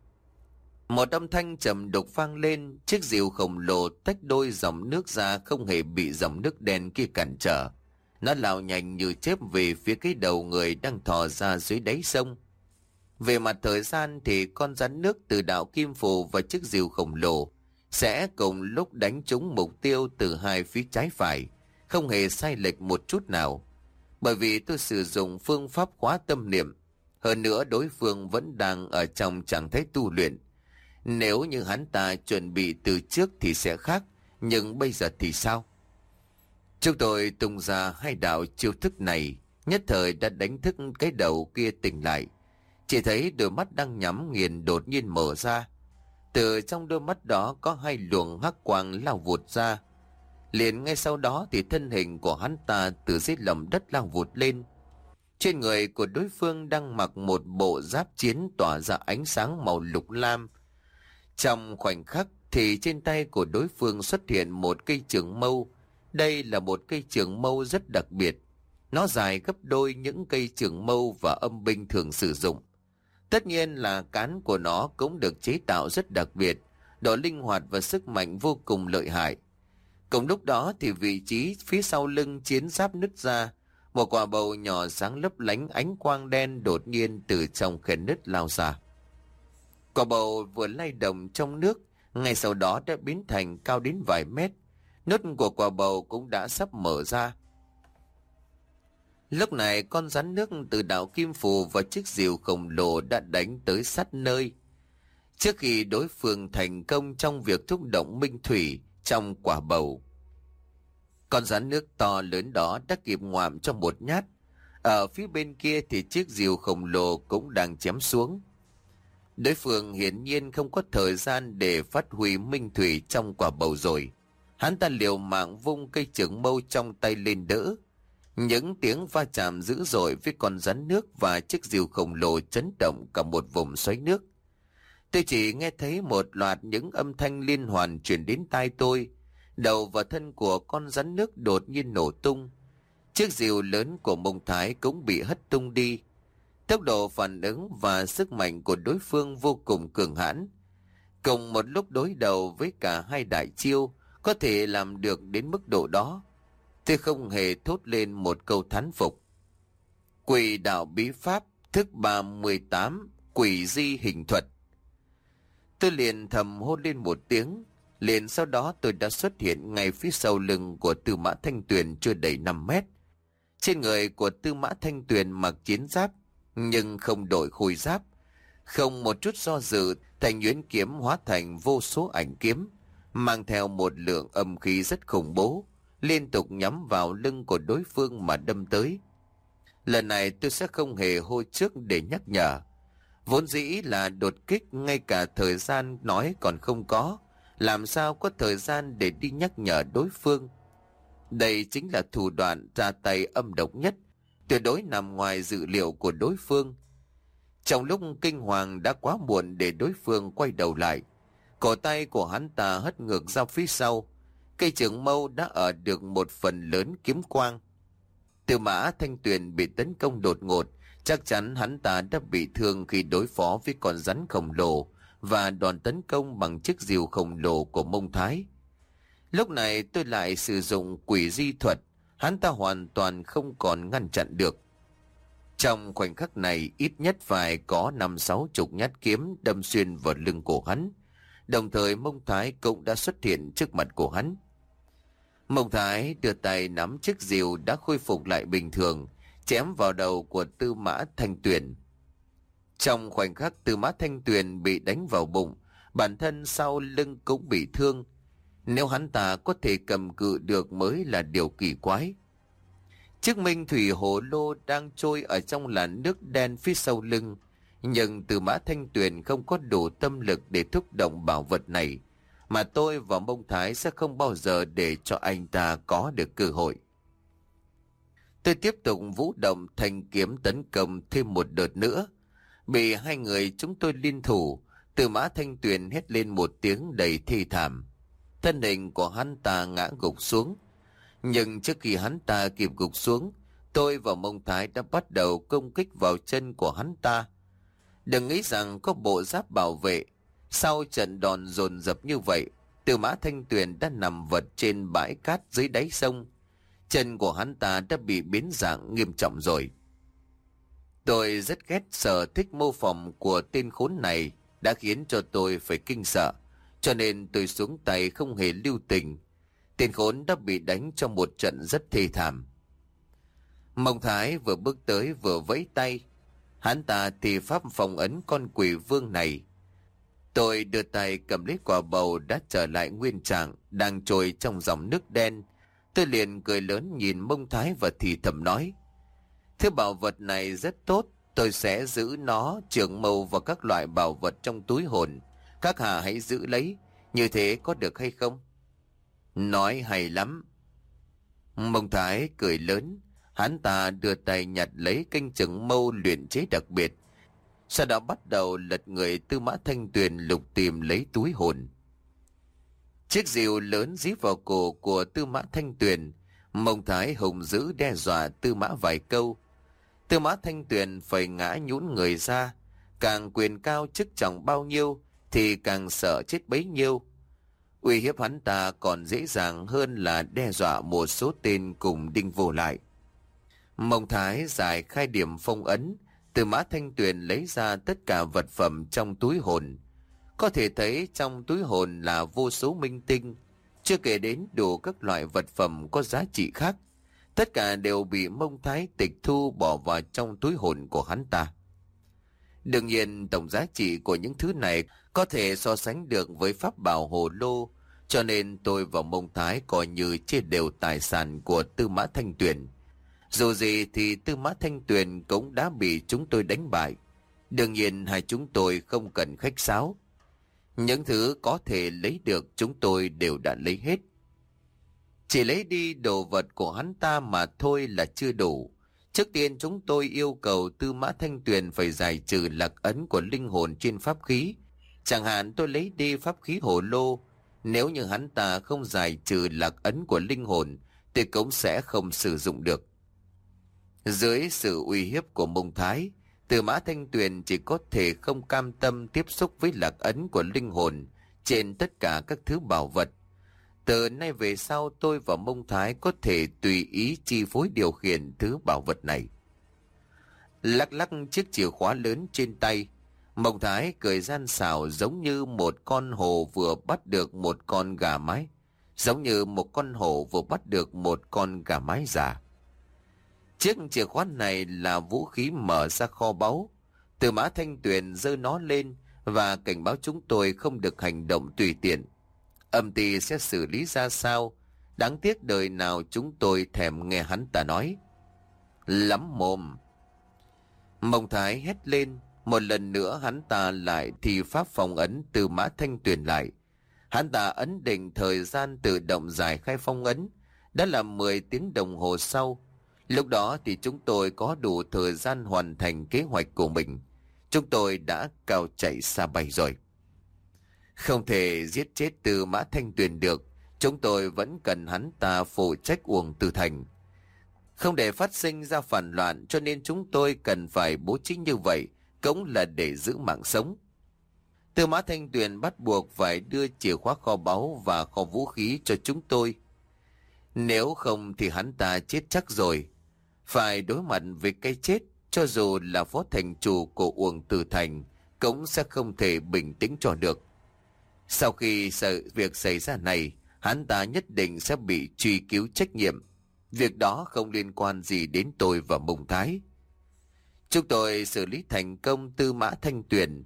Một âm thanh trầm đục vang lên, chiếc rìu khổng lồ tách đôi dòng nước ra, không hề bị dòng nước đen kia cản trở. Nó lao nhanh như chớp về phía cái đầu người đang thò ra dưới đáy sông. Về mặt thời gian thì con rắn nước từ đạo kim phù và chiếc rìu khổng lồ sẽ cùng lúc đánh trúng mục tiêu từ hai phía trái phải, không hề sai lệch một chút nào. Bởi vì tôi sử dụng phương pháp khóa tâm niệm, hơn nữa đối phương vẫn đang ở trong trạng thái tu luyện. Nếu như hắn ta chuẩn bị từ trước thì sẽ khác, nhưng bây giờ thì sao? Chúng tôi tung ra hai đạo chiêu thức này, nhất thời đã đánh thức cái đầu kia tỉnh lại. Chỉ thấy đôi mắt đang nhắm nghiền đột nhiên mở ra. Từ trong đôi mắt đó có hai luồng hắc quang lao vụt ra. Liền ngay sau đó thì thân hình của hắn ta từ dưới lòng đất lao vụt lên. Trên người của đối phương đang mặc một bộ giáp chiến tỏa ra ánh sáng màu lục lam. Trong khoảnh khắc thì trên tay của đối phương xuất hiện một cây trường mâu. Đây là một cây trường mâu rất đặc biệt. Nó dài gấp đôi những cây trường mâu và âm binh thường sử dụng. Tất nhiên là cán của nó cũng được chế tạo rất đặc biệt, độ linh hoạt và sức mạnh vô cùng lợi hại. Cùng lúc đó thì vị trí phía sau lưng chiến giáp nứt ra, một quả bầu nhỏ sáng lấp lánh ánh quang đen đột nhiên từ trong khe nứt lao ra. Quả bầu vừa lay động trong nước, ngay sau đó đã biến thành cao đến vài mét. Nốt của quả bầu cũng đã sắp mở ra. Lúc này con rắn nước từ đạo kim phù và chiếc rìu khổng lồ đã đánh tới sát nơi. Trước khi đối phương thành công trong việc thúc động minh thủy trong quả bầu, con rắn nước to lớn đó đã kịp ngoạm cho một nhát. Ở phía bên kia thì chiếc rìu khổng lồ cũng đang chém xuống. Đối phương hiển nhiên không có thời gian để phát huy minh thủy trong quả bầu rồi. Hắn ta liều mạng vung cây trường mâu trong tay lên đỡ. Những tiếng va chạm dữ dội với con rắn nước và chiếc rìu khổng lồ chấn động cả một vùng xoáy nước. Tôi chỉ nghe thấy một loạt những âm thanh liên hoàn truyền đến tai tôi. Đầu và thân của con rắn nước đột nhiên nổ tung. Chiếc rìu lớn của Mông Thái cũng bị hất tung đi. Tốc độ phản ứng và sức mạnh của đối phương vô cùng cường hãn. Cùng một lúc đối đầu với cả hai đại chiêu, có thể làm được đến mức độ đó, tôi không hề thốt lên một câu thán phục. Quỷ đạo bí pháp thức ba mươi tám, quỷ di hình thuật. Tôi liền thầm hô lên một tiếng, liền sau đó tôi đã xuất hiện ngay phía sau lưng của Tư Mã Thanh Tuyền chưa đầy năm mét. Trên người của Tư Mã Thanh Tuyền mặc chiến giáp, nhưng không đổi khôi giáp. Không một chút do dự, thanh nhuyễn kiếm hóa thành vô số ảnh kiếm, mang theo một lượng âm khí rất khủng bố, liên tục nhắm vào lưng của đối phương mà đâm tới. Lần này tôi sẽ không hề hô trước để nhắc nhở. Vốn dĩ là đột kích, ngay cả thời gian nói còn không có, làm sao có thời gian để đi nhắc nhở đối phương. Đây chính là thủ đoạn ra tay âm độc nhất, tuyệt đối nằm ngoài dự liệu của đối phương. Trong lúc kinh hoàng đã quá muộn để đối phương quay đầu lại. Cổ tay của hắn ta hất ngược ra phía sau. Cây trường mâu đã ở được một phần lớn kiếm quang. Tư Mã Thanh Tuyền bị tấn công đột ngột, chắc chắn hắn ta đã bị thương khi đối phó với con rắn khổng lồ và đòn tấn công bằng chiếc rìu khổng lồ của Mông Thái. Lúc này tôi lại sử dụng quỷ di thuật, hắn ta hoàn toàn không còn ngăn chặn được. Trong khoảnh khắc này ít nhất phải có năm sáu chục nhát kiếm đâm xuyên vào lưng của hắn. Đồng thời Mông Thái cũng đã xuất hiện trước mặt của hắn. Mông Thái đưa tay nắm chiếc rìu đã khôi phục lại bình thường, chém vào đầu của Tư Mã Thanh Tuyền. Trong khoảnh khắc Tư Mã Thanh Tuyền bị đánh vào bụng, bản thân sau lưng cũng bị thương. Nếu hắn ta có thể cầm cự được mới là điều kỳ quái. Chiếc minh thủy hồ lô đang trôi ở trong làn nước đen phía sau lưng, nhưng Tư Mã Thanh Tuyền không có đủ tâm lực để thúc động bảo vật này, mà tôi và Mông Thái sẽ không bao giờ để cho anh ta có được cơ hội. Tôi tiếp tục vũ động thanh kiếm tấn công thêm một đợt nữa. Bị hai người chúng tôi liên thủ, Tư Mã Thanh Tuyền hét lên một tiếng đầy thê thảm. Thân hình của hắn ta ngã gục xuống. Nhưng trước khi hắn ta kịp gục xuống, tôi và Mông Thái đã bắt đầu công kích vào chân của hắn ta. Đừng nghĩ rằng có bộ giáp bảo vệ. Sau trận đòn dồn dập như vậy, Tư Mã Thanh Tuyền đã nằm vật trên bãi cát dưới đáy sông. Chân của hắn ta đã bị biến dạng nghiêm trọng rồi. Tôi rất ghét sở thích mô phỏng của tên khốn này đã khiến cho tôi phải kinh sợ, cho nên tôi xuống tay không hề lưu tình. Tên khốn đã bị đánh trong một trận rất thê thảm. Mông Thái vừa bước tới vừa vẫy tay. Hắn ta thì pháp phong ấn con quỷ vương này. Tôi đưa tay cầm lấy quả bầu đã trở lại nguyên trạng, đang trôi trong dòng nước đen. Tôi liền cười lớn nhìn Mông Thái và thì thầm nói: Thứ bảo vật này rất tốt, tôi sẽ giữ nó trưởng mâu và các loại bảo vật trong túi hồn. Các hạ hãy giữ lấy, như thế có được hay không? Nói hay lắm. Mông Thái cười lớn, hắn ta đưa tay nhặt lấy kênh trưởng mâu luyện chế đặc biệt. Sau đó bắt đầu lật người Tư Mã Thanh Tuyền lục tìm lấy túi hồn. Chiếc rìu lớn dí vào cổ của Tư Mã Thanh Tuyền. Mông Thái hùng dữ đe dọa Tư Mã vài câu. Tư Mã Thanh Tuyền phải ngã nhũn người ra. Càng quyền cao chức trọng bao nhiêu thì càng sợ chết bấy nhiêu. Uy hiếp hắn ta còn dễ dàng hơn là đe dọa một số tên cùng đinh vô lại. Mông Thái giải khai điểm phong ấn. Tư Mã Thanh Tuyền lấy ra tất cả vật phẩm trong túi hồn. Có thể thấy trong túi hồn là vô số minh tinh, chưa kể đến đủ các loại vật phẩm có giá trị khác. Tất cả đều bị Mông Thái tịch thu bỏ vào trong túi hồn của hắn ta. Đương nhiên tổng giá trị của những thứ này có thể so sánh được với pháp bảo hồ lô, cho nên tôi và Mông Thái coi như chia đều tài sản của Tư Mã Thanh Tuyền. Dù gì thì Tư Mã Thanh Tuyền cũng đã bị chúng tôi đánh bại. Đương nhiên hai chúng tôi không cần khách sáo. Những thứ có thể lấy được chúng tôi đều đã lấy hết. Chỉ lấy đi đồ vật của hắn ta mà thôi là chưa đủ. Trước tiên chúng tôi yêu cầu Tư Mã Thanh Tuyền phải giải trừ lạc ấn của linh hồn trên pháp khí. Chẳng hạn tôi lấy đi pháp khí hồ lô. Nếu như hắn ta không giải trừ lạc ấn của linh hồn thì cũng sẽ không sử dụng được. Dưới sự uy hiếp của Mông Thái, Tư Mã Thanh Tuyền chỉ có thể không cam tâm tiếp xúc với lạc ấn của linh hồn trên tất cả các thứ bảo vật. Từ nay về sau tôi và Mông Thái có thể tùy ý chi phối điều khiển thứ bảo vật này. Lắc lắc chiếc chìa khóa lớn trên tay, Mông Thái cười gian xảo giống như một con hổ vừa bắt được một con gà mái, giống như một con hổ vừa bắt được một con gà mái già. Chiếc chìa khóa này là vũ khí mở ra kho báu. Tư Mã Thanh Tuyền giơ nó lên và cảnh báo chúng tôi không được hành động tùy tiện. Âm ty sẽ xử lý ra sao? Đáng tiếc đời nào chúng tôi thèm nghe hắn ta nói. Lắm mồm. Mông Thái hét lên. Một lần nữa hắn ta lại thì pháp phong ấn Tư Mã Thanh Tuyền lại. Hắn ta ấn định thời gian tự động giải khai phong ấn. Đã là mười tiếng đồng hồ sau. Lúc đó thì chúng tôi có đủ thời gian hoàn thành kế hoạch của mình. Chúng tôi đã cao chạy xa bay rồi. Không thể giết chết Tư Mã Thanh Tuyền được. Chúng tôi vẫn cần hắn ta phụ trách Uổng Tử Thành. Không để phát sinh ra phản loạn, cho nên chúng tôi cần phải bố trí như vậy, cũng là để giữ mạng sống. Tư Mã Thanh Tuyền bắt buộc phải đưa chìa khóa kho báu và kho vũ khí cho chúng tôi. Nếu không thì hắn ta chết chắc rồi. Phải đối mặt với cái chết, cho dù là phó thành chủ của Uổng Tử Thành cũng sẽ không thể bình tĩnh cho được. Sau khi sự việc xảy ra này, hắn ta nhất định sẽ bị truy cứu trách nhiệm. Việc đó không liên quan gì đến tôi và Mông Thái. Chúng tôi xử lý thành công Tư Mã Thanh Tuyền.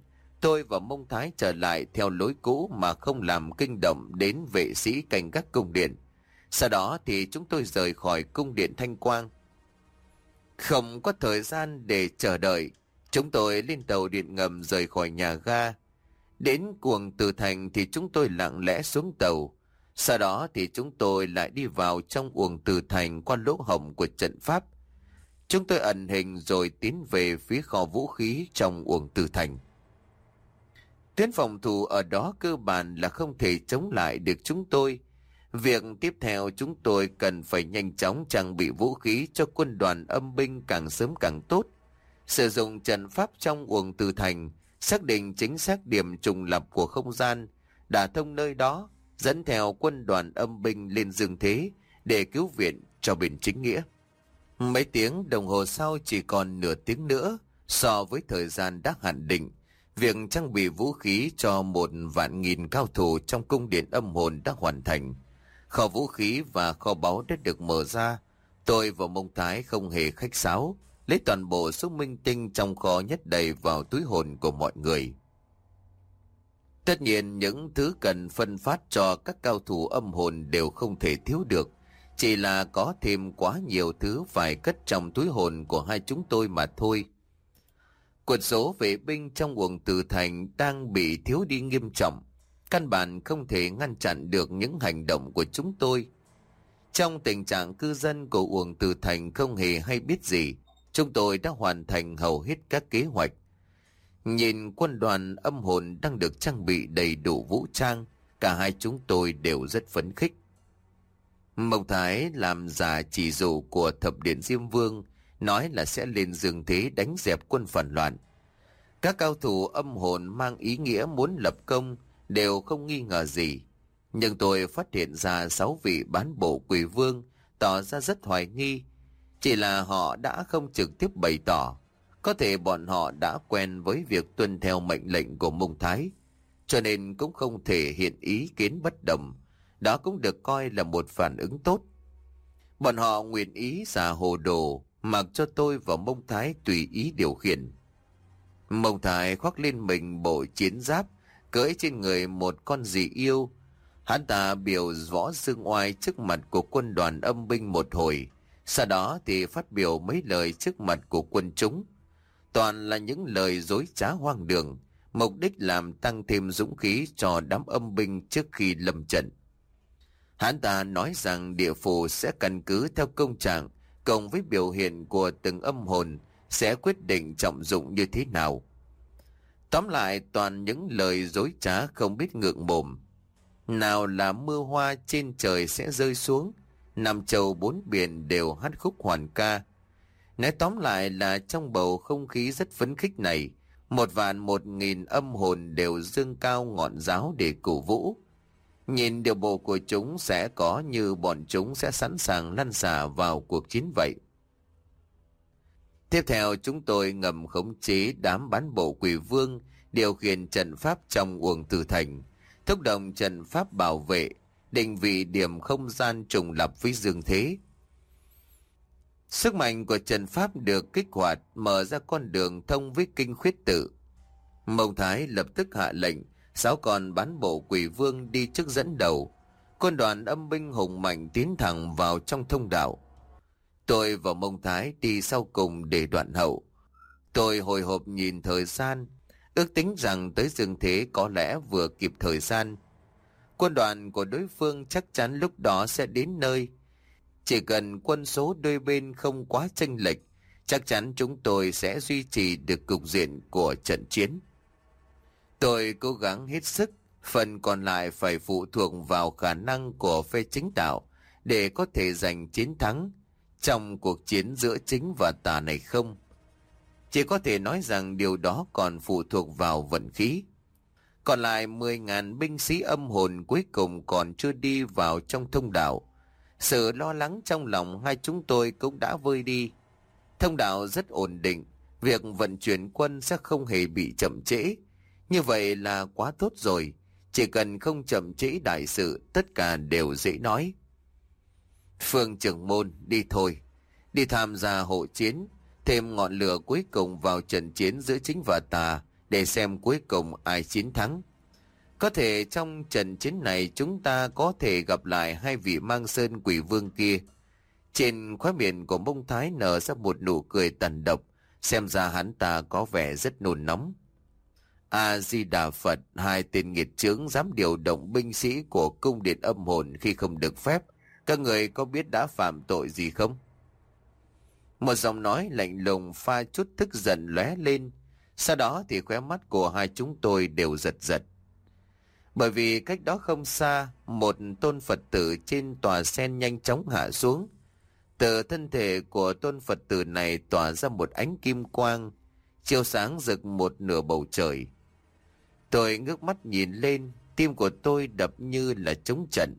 Tôi và Mông Thái trở lại theo lối cũ mà không làm kinh động đến vệ sĩ canh gác cung điện. Sau đó thì chúng tôi rời khỏi cung điện Thanh Quang. Không có thời gian để chờ đợi, chúng tôi lên tàu điện ngầm rời khỏi nhà ga. Đến Uổng Từ Thành thì chúng tôi lặng lẽ xuống tàu. Sau đó thì chúng tôi lại đi vào trong Uổng Từ Thành qua lỗ hổng của trận pháp. Chúng tôi ẩn hình rồi tiến về phía kho vũ khí trong Uổng Từ Thành. Tuyến phòng thủ ở đó cơ bản là không thể chống lại được chúng tôi. Việc tiếp theo chúng tôi cần phải nhanh chóng trang bị vũ khí cho quân đoàn âm binh càng sớm càng tốt. Sử dụng trận pháp trong Uổng Từ Thành, xác định chính xác điểm trùng lập của không gian, đả thông nơi đó, dẫn theo quân đoàn âm binh lên dương thế để cứu viện cho bên chính nghĩa. Mấy tiếng đồng hồ sau chỉ còn nửa tiếng nữa so với thời gian đã hạn định. Việc trang bị vũ khí cho một vạn nghìn cao thủ trong cung điện âm hồn đã hoàn thành. Kho vũ khí và kho báu đã được mở ra. Tôi và Mông Thái không hề khách sáo, lấy toàn bộ số minh tinh trong kho nhét đầy vào túi hồn của mọi người. Tất nhiên những thứ cần phân phát cho các cao thủ âm hồn đều không thể thiếu được. Chỉ là có thêm quá nhiều thứ phải cất trong túi hồn của hai chúng tôi mà thôi. Quân số vệ binh trong Uổng Từ Thành đang bị thiếu đi nghiêm trọng. Căn bản không thể ngăn chặn được những hành động của chúng tôi. Trong tình trạng cư dân của Uổng Từ Thành không hề hay biết gì, chúng tôi đã hoàn thành hầu hết các kế hoạch. Nhìn quân đoàn âm hồn đang được trang bị đầy đủ vũ trang, cả hai chúng tôi đều rất phấn khích. Mông Thái làm giả chỉ dụ của thập điện Diêm Vương, nói là sẽ lên dương thế đánh dẹp quân phản loạn. Các cao thủ âm hồn mang ý nghĩa muốn lập công đều không nghi ngờ gì. Nhưng tôi phát hiện ra sáu vị bán bộ quỷ vương tỏ ra rất hoài nghi. Chỉ là họ đã không trực tiếp bày tỏ. Có thể bọn họ đã quen với việc tuân theo mệnh lệnh của Mông Thái, cho nên cũng không thể hiện ý kiến bất đồng. Đó cũng được coi là một phản ứng tốt. Bọn họ nguyện ý giả hồ đồ, mặc cho tôi và Mông Thái tùy ý điều khiển. Mông Thái khoác lên mình bộ chiến giáp, cưỡi trên người một con dị yêu. Hắn ta biểu võ dương oai trước mặt của quân đoàn âm binh một hồi, sau đó thì phát biểu mấy lời trước mặt của quân chúng. Toàn là những lời dối trá hoang đường, mục đích làm tăng thêm dũng khí cho đám âm binh trước khi lâm trận. Hắn ta nói rằng địa phủ sẽ căn cứ theo công trạng cộng với biểu hiện của từng âm hồn sẽ quyết định trọng dụng như thế nào. Tóm lại toàn những lời dối trá không biết ngượng mồm. Nào là mưa hoa trên trời sẽ rơi xuống, năm châu bốn biển đều hát khúc hoàn ca. Nói tóm lại là trong bầu không khí rất phấn khích này, một vạn một nghìn âm hồn đều dương cao ngọn giáo để cổ vũ. Nhìn điều bộ của chúng sẽ có như bọn chúng sẽ sẵn sàng lăn xả vào cuộc chiến vậy. Tiếp theo chúng tôi ngầm khống chế đám bán bộ quỷ vương điều khiển trận pháp trong Uổng Từ Thành, thúc động trận pháp bảo vệ, định vị điểm không gian trùng lập với dương thế. Sức mạnh của trận pháp được kích hoạt, mở ra con đường thông với kinh khuyết tự. Mông Thái lập tức hạ lệnh, sáu con bán bộ quỷ vương đi trước dẫn đầu. Quân đoàn âm binh hùng mạnh tiến thẳng vào trong thông đạo. Tôi và Mông Thái đi sau cùng để đoạn hậu. Tôi hồi hộp nhìn thời gian, ước tính rằng tới dương thế có lẽ vừa kịp thời gian. Quân đoàn của đối phương chắc chắn lúc đó sẽ đến nơi. Chỉ cần quân số đôi bên không quá chênh lệch, chắc chắn chúng tôi sẽ duy trì được cục diện của trận chiến. Tôi cố gắng hết sức, phần còn lại phải phụ thuộc vào khả năng của phe chính đạo để có thể giành chiến thắng trong cuộc chiến giữa chính và tà này không. Chỉ có thể nói rằng điều đó còn phụ thuộc vào vận khí. Còn lại mười nghìn binh sĩ âm hồn cuối cùng còn chưa đi vào trong thông đạo. Sự lo lắng trong lòng hai chúng tôi cũng đã vơi đi. Thông đạo rất ổn định, việc vận chuyển quân sẽ không hề bị chậm trễ. Như vậy là quá tốt rồi, chỉ cần không chậm trễ đại sự, tất cả đều dễ nói. Phương trưởng môn, đi thôi, đi tham gia hộ chiến, thêm ngọn lửa cuối cùng vào trận chiến giữa chính và tà để xem cuối cùng ai chiến thắng. Có thể trong trận chiến này chúng ta có thể gặp lại hai vị mang sơn quỷ vương kia. Trên khóe miệng của Mông Thái nở ra một nụ cười tàn độc, xem ra hắn ta có vẻ rất nôn nóng. A-di-đà Phật, hai tên nghiệt chướng dám điều động binh sĩ của cung điện âm hồn khi không được phép. Các người có biết đã phạm tội gì không? Một giọng nói lạnh lùng pha chút tức giận lóe lên. Sau đó thì khóe mắt của hai chúng tôi đều giật giật. Bởi vì cách đó không xa, một tôn Phật tử trên tòa sen nhanh chóng hạ xuống. Từ thân thể của tôn Phật tử này tỏa ra một ánh kim quang, chiếu sáng rực một nửa bầu trời. Tôi ngước mắt nhìn lên, tim của tôi đập như là trống trận.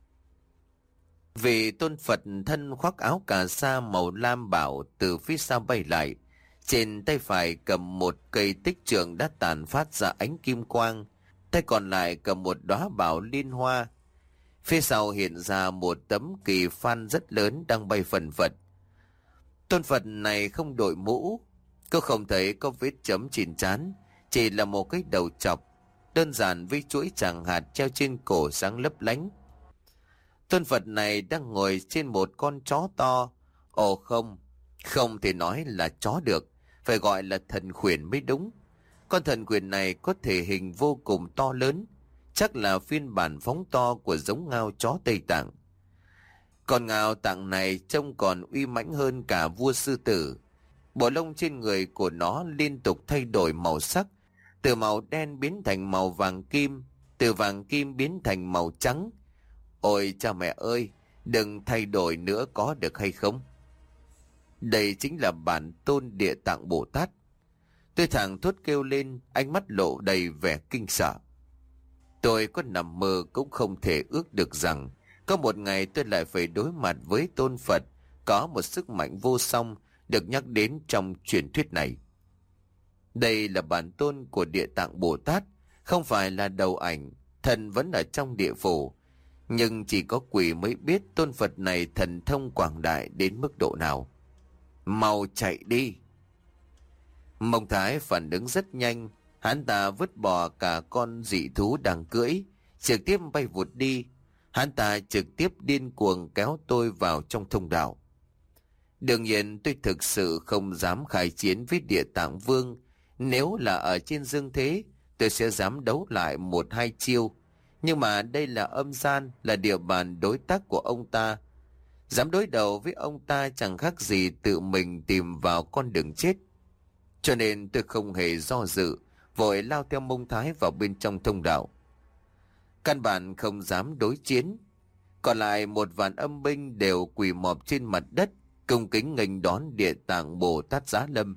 Vị tôn Phật thân khoác áo cà sa màu lam bảo từ phía sau bay lại. Trên tay phải cầm một cây tích trượng đã tàn phát ra ánh kim quang, tay còn lại cầm một đóa bảo liên hoa. Phía sau hiện ra một tấm kỳ phan rất lớn đang bay phần phật. Tôn Phật này không đội mũ, cô không thấy có vết chấm trên trán, chỉ là một cái đầu chọc đơn giản với chuỗi tràng hạt treo trên cổ sáng lấp lánh. Tôn Phật này đang ngồi trên một con chó to. Ồ không, không thể nói là chó được, phải gọi là thần khuyển mới đúng. Con thần khuyển này có thể hình vô cùng to lớn, chắc là phiên bản phóng to của giống ngao chó Tây Tạng. Con ngao Tạng này trông còn uy mãnh hơn cả vua sư tử. Bộ lông trên người của nó liên tục thay đổi màu sắc, từ màu đen biến thành màu vàng kim, từ vàng kim biến thành màu trắng. Ôi cha mẹ ơi, đừng thay đổi nữa có được hay không? Đây chính là bản tôn Địa Tạng Bồ Tát. Tôi thẳng thốt kêu lên, ánh mắt lộ đầy vẻ kinh sợ. Tôi có nằm mơ cũng không thể ước được rằng có một ngày tôi lại phải đối mặt với tôn Phật có một sức mạnh vô song được nhắc đến trong truyền thuyết này. Đây là bản tôn của Địa Tạng Bồ Tát, không phải là đầu ảnh, thần vẫn ở trong địa phủ. Nhưng chỉ có quỷ mới biết tôn Phật này thần thông quảng đại đến mức độ nào. Mau chạy đi! Mông Thái phản ứng rất nhanh, hắn ta vứt bỏ cả con dị thú đang cưỡi, trực tiếp bay vụt đi. Hắn ta trực tiếp điên cuồng kéo tôi vào trong thông đạo. Đương nhiên tôi thực sự không dám khai chiến với Địa Tạng Vương. Nếu là ở trên dương thế, tôi sẽ dám đấu lại một hai chiêu. Nhưng mà đây là âm gian, là địa bàn đối tác của ông ta. Dám đối đầu với ông ta chẳng khác gì tự mình tìm vào con đường chết. Cho nên tôi không hề do dự, vội lao theo Mông Thái vào bên trong thông đạo. Căn bản không dám đối chiến. Còn lại một vạn âm binh đều quỳ mọp trên mặt đất, cung kính nghênh đón Địa Tạng Bồ Tát giá lâm.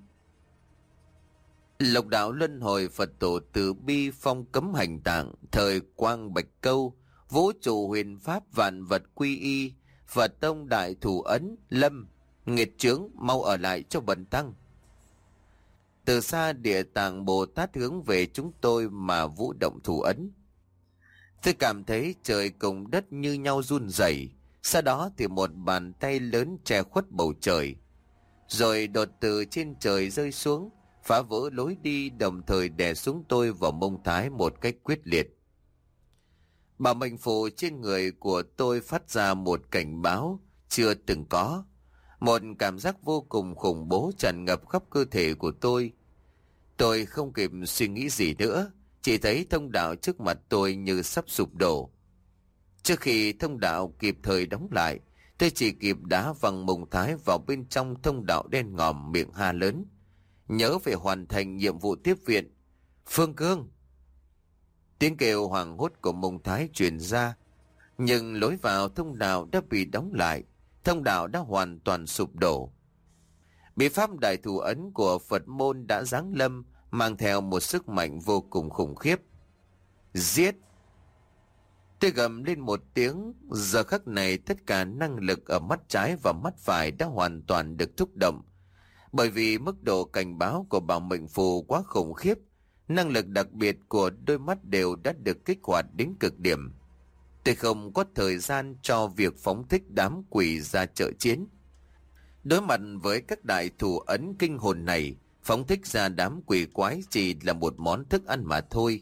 Lộc đạo luân hồi Phật tổ từ bi phong cấm hành tạng, thời quang bạch câu, vũ trụ huyền pháp vạn vật quy y, Phật tông đại thủ ấn, lâm, nghiệt chướng mau ở lại cho bần tăng. Từ xa Địa Tạng Bồ Tát hướng về chúng tôi mà vũ động thủ ấn. Tôi cảm thấy trời cùng đất như nhau run rẩy. Sau đó thì một bàn tay lớn che khuất bầu trời, rồi đột từ trên trời rơi xuống, phá vỡ lối đi, đồng thời đè xuống tôi vào Mông Thái một cách quyết liệt. Bảo mệnh phù trên người của tôi phát ra một cảnh báo chưa từng có. Một cảm giác vô cùng khủng bố tràn ngập khắp cơ thể của tôi. Tôi không kịp suy nghĩ gì nữa, chỉ thấy thông đạo trước mặt tôi như sắp sụp đổ. Trước khi thông đạo kịp thời đóng lại, tôi chỉ kịp đá văng Mông Thái vào bên trong thông đạo đen ngòm, miệng ha lớn. Nhớ phải hoàn thành nhiệm vụ tiếp viện. Phương Cương! Tiếng kêu hoảng hốt của Mông Thái truyền ra, nhưng lối vào thông đạo đã bị đóng lại, thông đạo đã hoàn toàn sụp đổ. Bí pháp đại thủ ấn của Phật môn đã giáng lâm, mang theo một sức mạnh vô cùng khủng khiếp. Giết! Tôi gầm lên một tiếng. Giờ khắc này tất cả năng lực ở mắt trái và mắt phải đã hoàn toàn được thúc động. Bởi vì mức độ cảnh báo của bảo mệnh phù quá khủng khiếp, năng lực đặc biệt của đôi mắt đều đã được kích hoạt đến cực điểm. Tôi không có thời gian cho việc phóng thích đám quỷ ra trợ chiến. Đối mặt với các đại thủ ấn kinh hồn này, phóng thích ra đám quỷ quái chỉ là một món thức ăn mà thôi.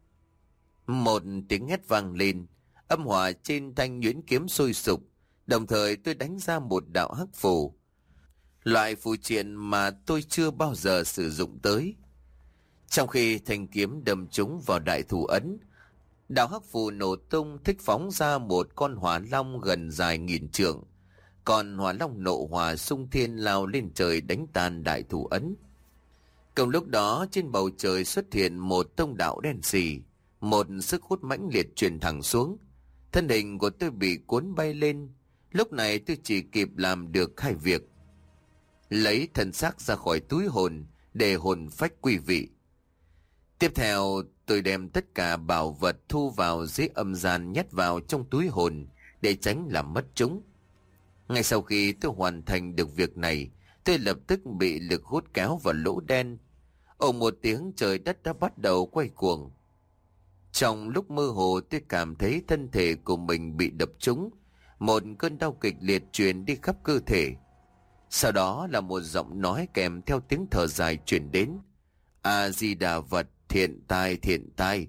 Một tiếng hét vang lên, âm hỏa trên thanh nhuyễn kiếm sôi sục, đồng thời tôi đánh ra một đạo hắc phù. Loại phù triện mà tôi chưa bao giờ sử dụng tới. Trong khi thanh kiếm đâm trúng vào đại thủ ấn, đạo hắc phù nổ tung thích phóng ra một con hỏa long gần dài nghìn trượng. Còn hỏa long nộ hỏa xung thiên lao lên trời đánh tan đại thủ ấn. Cùng lúc đó trên bầu trời xuất hiện một thông đạo đen sì, một sức hút mãnh liệt truyền thẳng xuống. Thân hình của tôi bị cuốn bay lên. Lúc này tôi chỉ kịp làm được hai việc: lấy thân xác ra khỏi túi hồn để hồn phách quy vị. Tiếp theo tôi đem tất cả bảo vật thu vào dưới âm gian nhét vào trong túi hồn để tránh làm mất chúng. Ngay sau khi tôi hoàn thành được việc này, tôi lập tức bị lực hút kéo vào lỗ đen. Ồ một tiếng, trời đất đã bắt đầu quay cuồng. Trong lúc mơ hồ tôi cảm thấy thân thể của mình bị đập trúng. Một cơn đau kịch liệt truyền đi khắp cơ thể. Sau đó là một giọng nói kèm theo tiếng thở dài truyền đến: A Di Đà Phật, thiện tai thiện tai.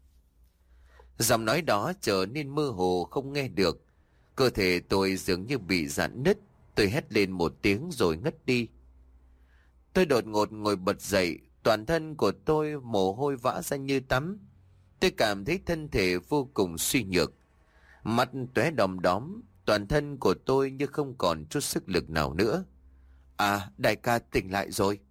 Giọng nói đó trở nên mơ hồ không nghe được. Cơ thể tôi dường như bị rạn nứt. Tôi hét lên một tiếng rồi ngất đi. Tôi đột ngột ngồi bật dậy. Toàn thân của tôi mồ hôi vã ra như tắm. Tôi cảm thấy thân thể vô cùng suy nhược. Mắt tóe đom đóm. Toàn thân của tôi như không còn chút sức lực nào nữa. À, đại ca tỉnh lại rồi.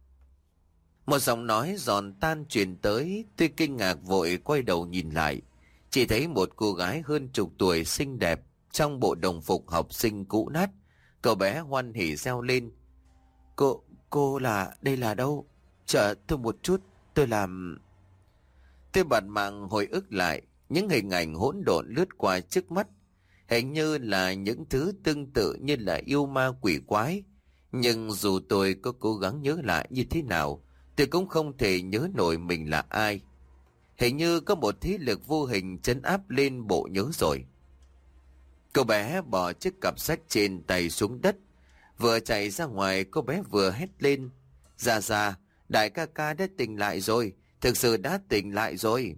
Một giọng nói giòn tan truyền tới. Tôi kinh ngạc vội quay đầu nhìn lại. Chỉ thấy một cô gái hơn chục tuổi xinh đẹp trong bộ đồng phục học sinh cũ nát. Cậu bé hoan hỉ reo lên: Cô, cô là, đây là đâu? Chờ tôi một chút, tôi làm... Tôi bật mạng hồi ức lại. Những hình ảnh hỗn độn lướt qua trước mắt. Hình như là những thứ tương tự như là yêu ma quỷ quái. Nhưng dù tôi có cố gắng nhớ lại như thế nào, tôi cũng không thể nhớ nổi mình là ai. Hình như có một thế lực vô hình trấn áp lên bộ nhớ rồi. Cô bé bỏ chiếc cặp sách trên tay xuống đất. Vừa chạy ra ngoài, cô bé vừa hét lên: Dạ dạ, đại ca ca đã tỉnh lại rồi, thực sự đã tỉnh lại rồi.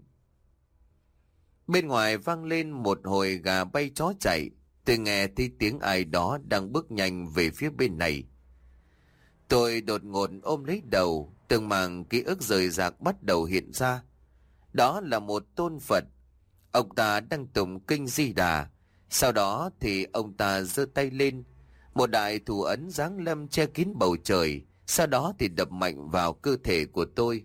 Bên ngoài vang lên một hồi gà bay chó chạy. Tôi nghe thấy tiếng ai đó đang bước nhanh về phía bên này. Tôi đột ngột ôm lấy đầu. Từng mảng ký ức rời rạc bắt đầu hiện ra. Đó là một tôn Phật. Ông ta đang tụng kinh Di Đà. Sau đó thì ông ta giơ tay lên. Một đại thủ ấn giáng lâm che kín bầu trời. Sau đó thì đập mạnh vào cơ thể của tôi.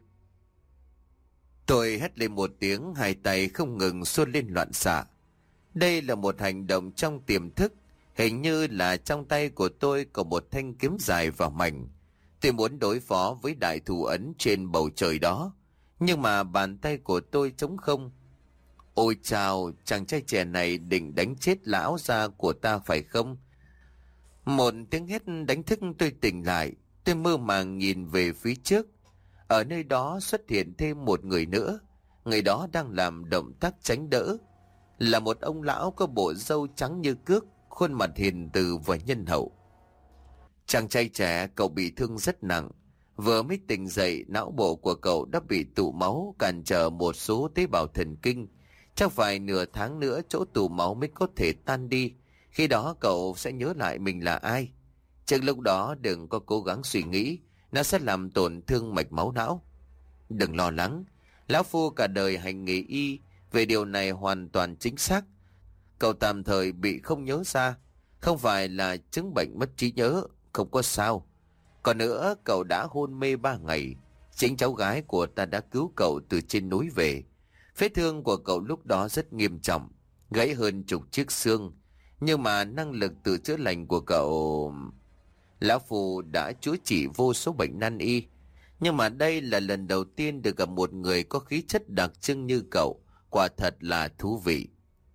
Tôi hét lên một tiếng, hai tay không ngừng xuôn lên loạn xạ. Đây là một hành động trong tiềm thức. Hình như là trong tay của tôi có một thanh kiếm dài và mảnh. Tôi muốn đối phó với đại thủ ấn trên bầu trời đó. Nhưng mà bàn tay của tôi trống không. Ôi chào, chàng trai trẻ này định đánh chết lão gia của ta phải không? Một tiếng hét đánh thức tôi tỉnh lại. Tôi mơ màng nhìn về phía trước. Ở nơi đó xuất hiện thêm một người nữa. Người đó đang làm động tác tránh đỡ. Là một ông lão có bộ râu trắng như cước, khuôn mặt hiền từ và nhân hậu. Chàng trai trẻ, cậu bị thương rất nặng. Vừa mới tỉnh dậy, não bộ của cậu đã bị tụ máu, cản trở một số tế bào thần kinh. Chắc phải nửa tháng nữa chỗ tụ máu mới có thể tan đi. Khi đó cậu sẽ nhớ lại mình là ai. Trước lúc đó đừng có cố gắng suy nghĩ, nó sẽ làm tổn thương mạch máu não. Đừng lo lắng, lão phu cả đời hành nghề y, về điều này hoàn toàn chính xác. Cậu tạm thời bị không nhớ ra, không phải là chứng bệnh mất trí nhớ, không có sao. Còn nữa, cậu đã hôn mê ba ngày. Chính cháu gái của ta đã cứu cậu từ trên núi về. Vết thương của cậu lúc đó rất nghiêm trọng, gãy hơn chục chiếc xương. Nhưng mà năng lực tự chữa lành của cậu... Lão Phu đã chữa trị vô số bệnh nan y. Nhưng mà đây là lần đầu tiên được gặp một người có khí chất đặc trưng như cậu. Quả thật là thú vị.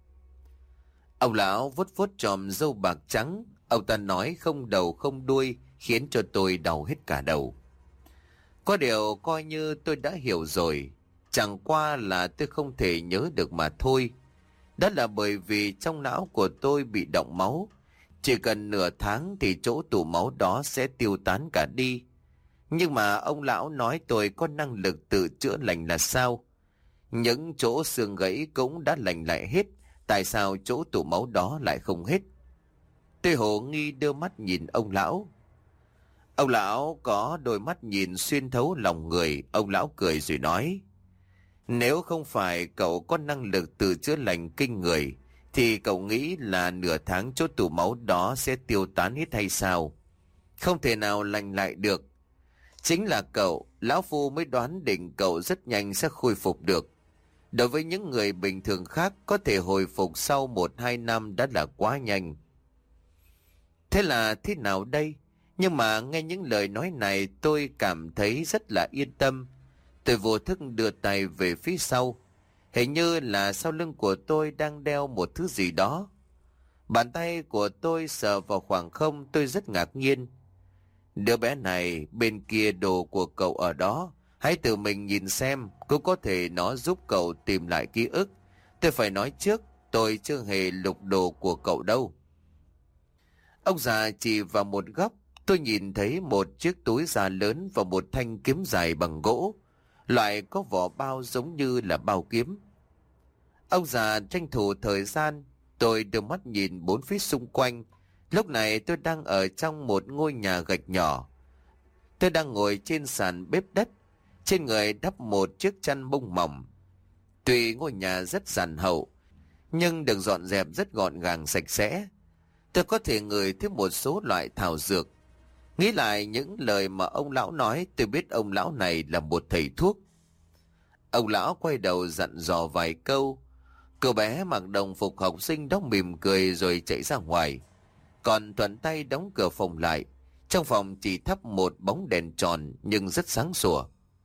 Ông lão vuốt vuốt chòm râu bạc trắng. Ông ta nói không đầu không đuôi, khiến cho tôi đau hết cả đầu. Có điều coi như tôi đã hiểu rồi. Chẳng qua là tôi không thể nhớ được mà thôi. Đó là bởi vì trong não của tôi bị đọng máu. Chỉ cần nửa tháng thì chỗ tụ máu đó sẽ tiêu tán cả đi. Nhưng mà ông lão nói tôi có năng lực tự chữa lành là sao? Những chỗ xương gãy cũng đã lành lại hết, tại sao chỗ tủ máu đó lại không hết? Tôi hồ nghi đưa mắt nhìn ông lão. Ông lão có đôi mắt nhìn xuyên thấu lòng người, ông lão cười rồi nói: Nếu không phải cậu có năng lực tự chữa lành kinh người, thì cậu nghĩ là nửa tháng chỗ tủ máu đó sẽ tiêu tán hết hay sao? Không thể nào lành lại được. Chính là cậu, lão phu mới đoán định cậu rất nhanh sẽ khôi phục được. Đối với những người bình thường khác, có thể hồi phục sau một hai năm đã là quá nhanh. Thế là thế nào đây? Nhưng mà nghe những lời nói này tôi cảm thấy rất là yên tâm. Tôi vô thức đưa tay về phía sau. Hình như là sau lưng của tôi đang đeo một thứ gì đó. Bàn tay của tôi sờ vào khoảng không, tôi rất ngạc nhiên. Đứa bé này, bên kia đồ của cậu ở đó. Hãy tự mình nhìn xem, cũng có thể nó giúp cậu tìm lại ký ức. Tôi phải nói trước, tôi chưa hề lục đồ của cậu đâu. Ông già chỉ vào một góc, tôi nhìn thấy một chiếc túi da lớn và một thanh kiếm dài bằng gỗ, loại có vỏ bao giống như là bao kiếm. Ông già tranh thủ thời gian, tôi đưa mắt nhìn bốn phía xung quanh. Lúc này tôi đang ở trong một ngôi nhà gạch nhỏ. Tôi đang ngồi trên sàn bếp đất, trên người đắp một chiếc chăn bông mỏng. Tuy ngôi nhà rất giản hậu, nhưng được dọn dẹp rất gọn gàng sạch sẽ. Tôi có thể ngửi thấy một số loại thảo dược. Nghĩ lại những lời mà ông lão nói, tôi biết ông lão này là một thầy thuốc. Ông lão quay đầu dặn dò vài câu. Cậu bé mặc đồng phục học sinh đó mỉm cười rồi chạy ra ngoài. Còn thuận tay đóng cửa phòng lại. Trong phòng chỉ thắp một bóng đèn tròn nhưng rất sáng sủa.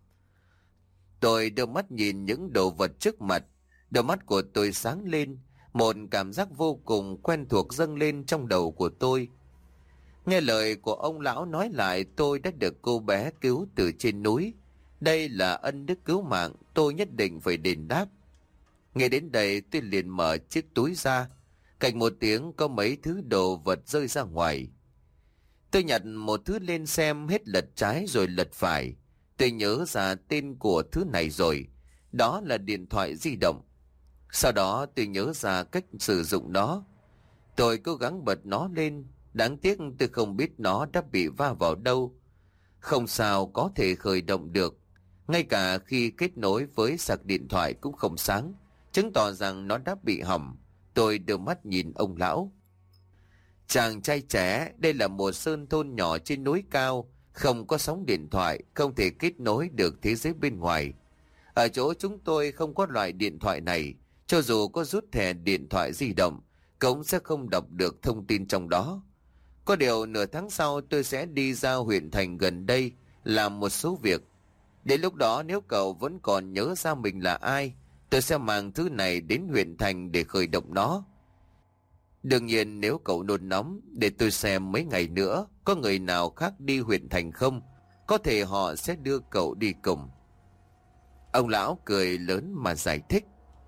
Tôi đưa mắt nhìn những đồ vật trước mặt. Đôi mắt của tôi sáng lên. Một cảm giác vô cùng quen thuộc dâng lên trong đầu của tôi. Nghe lời của ông lão nói lại, tôi đã được cô bé cứu từ trên núi. Đây là ân đức cứu mạng, tôi nhất định phải đền đáp. Nghe đến đây tôi liền mở chiếc túi ra. Cạnh một tiếng có mấy thứ đồ vật rơi ra ngoài. Tôi nhặt một thứ lên xem, hết lật trái rồi lật phải. Tôi nhớ ra tên của thứ này rồi. Đó là điện thoại di động. Sau đó tôi nhớ ra cách sử dụng nó. Tôi cố gắng bật nó lên. Đáng tiếc tôi không biết nó đã bị va vào đâu. Không sao có thể khởi động được. Ngay cả khi kết nối với sạc điện thoại cũng không sáng, chứng tỏ rằng nó đã bị hỏng. Tôi đưa mắt nhìn ông lão. Chàng trai trẻ, đây là một sơn thôn nhỏ trên núi cao, không có sóng điện thoại, không thể kết nối được thế giới bên ngoài. Ở chỗ chúng tôi không có loại điện thoại này, cho dù có rút thẻ điện thoại di động, cũng sẽ không đọc được thông tin trong đó. Có điều nửa tháng sau tôi sẽ đi ra huyện thành gần đây làm một số việc. Đến lúc đó nếu cậu vẫn còn nhớ ra mình là ai, tôi sẽ mang thứ này đến huyện thành để khởi động nó. Đương nhiên nếu cậu nôn nóng, để tôi xem mấy ngày nữa có người nào khác đi huyện thành không, có thể họ sẽ đưa cậu đi cùng. Ông lão cười lớn mà giải thích.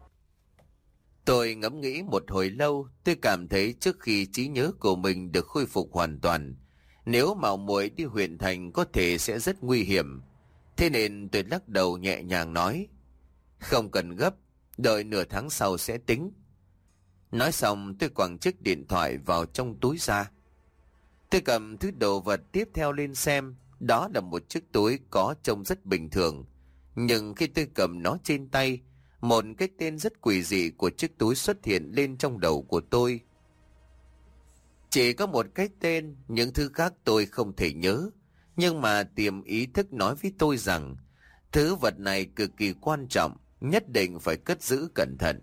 Tôi ngẫm nghĩ một hồi lâu, tôi cảm thấy trước khi trí nhớ của mình được khôi phục hoàn toàn, nếu mạo muội đi huyện thành có thể sẽ rất nguy hiểm. Thế nên tôi lắc đầu nhẹ nhàng nói, không cần gấp, đợi nửa tháng sau sẽ tính. Nói xong tôi quẳng chiếc điện thoại vào trong túi ra. Tôi cầm thứ đồ vật tiếp theo lên xem, đó là một chiếc túi có trông rất bình thường. Nhưng khi tôi cầm nó trên tay, một cái tên rất quỷ dị của chiếc túi xuất hiện lên trong đầu của tôi. Chỉ có một cái tên, những thứ khác tôi không thể nhớ. Nhưng mà tiềm ý thức nói với tôi rằng thứ vật này cực kỳ quan trọng, nhất định phải cất giữ cẩn thận.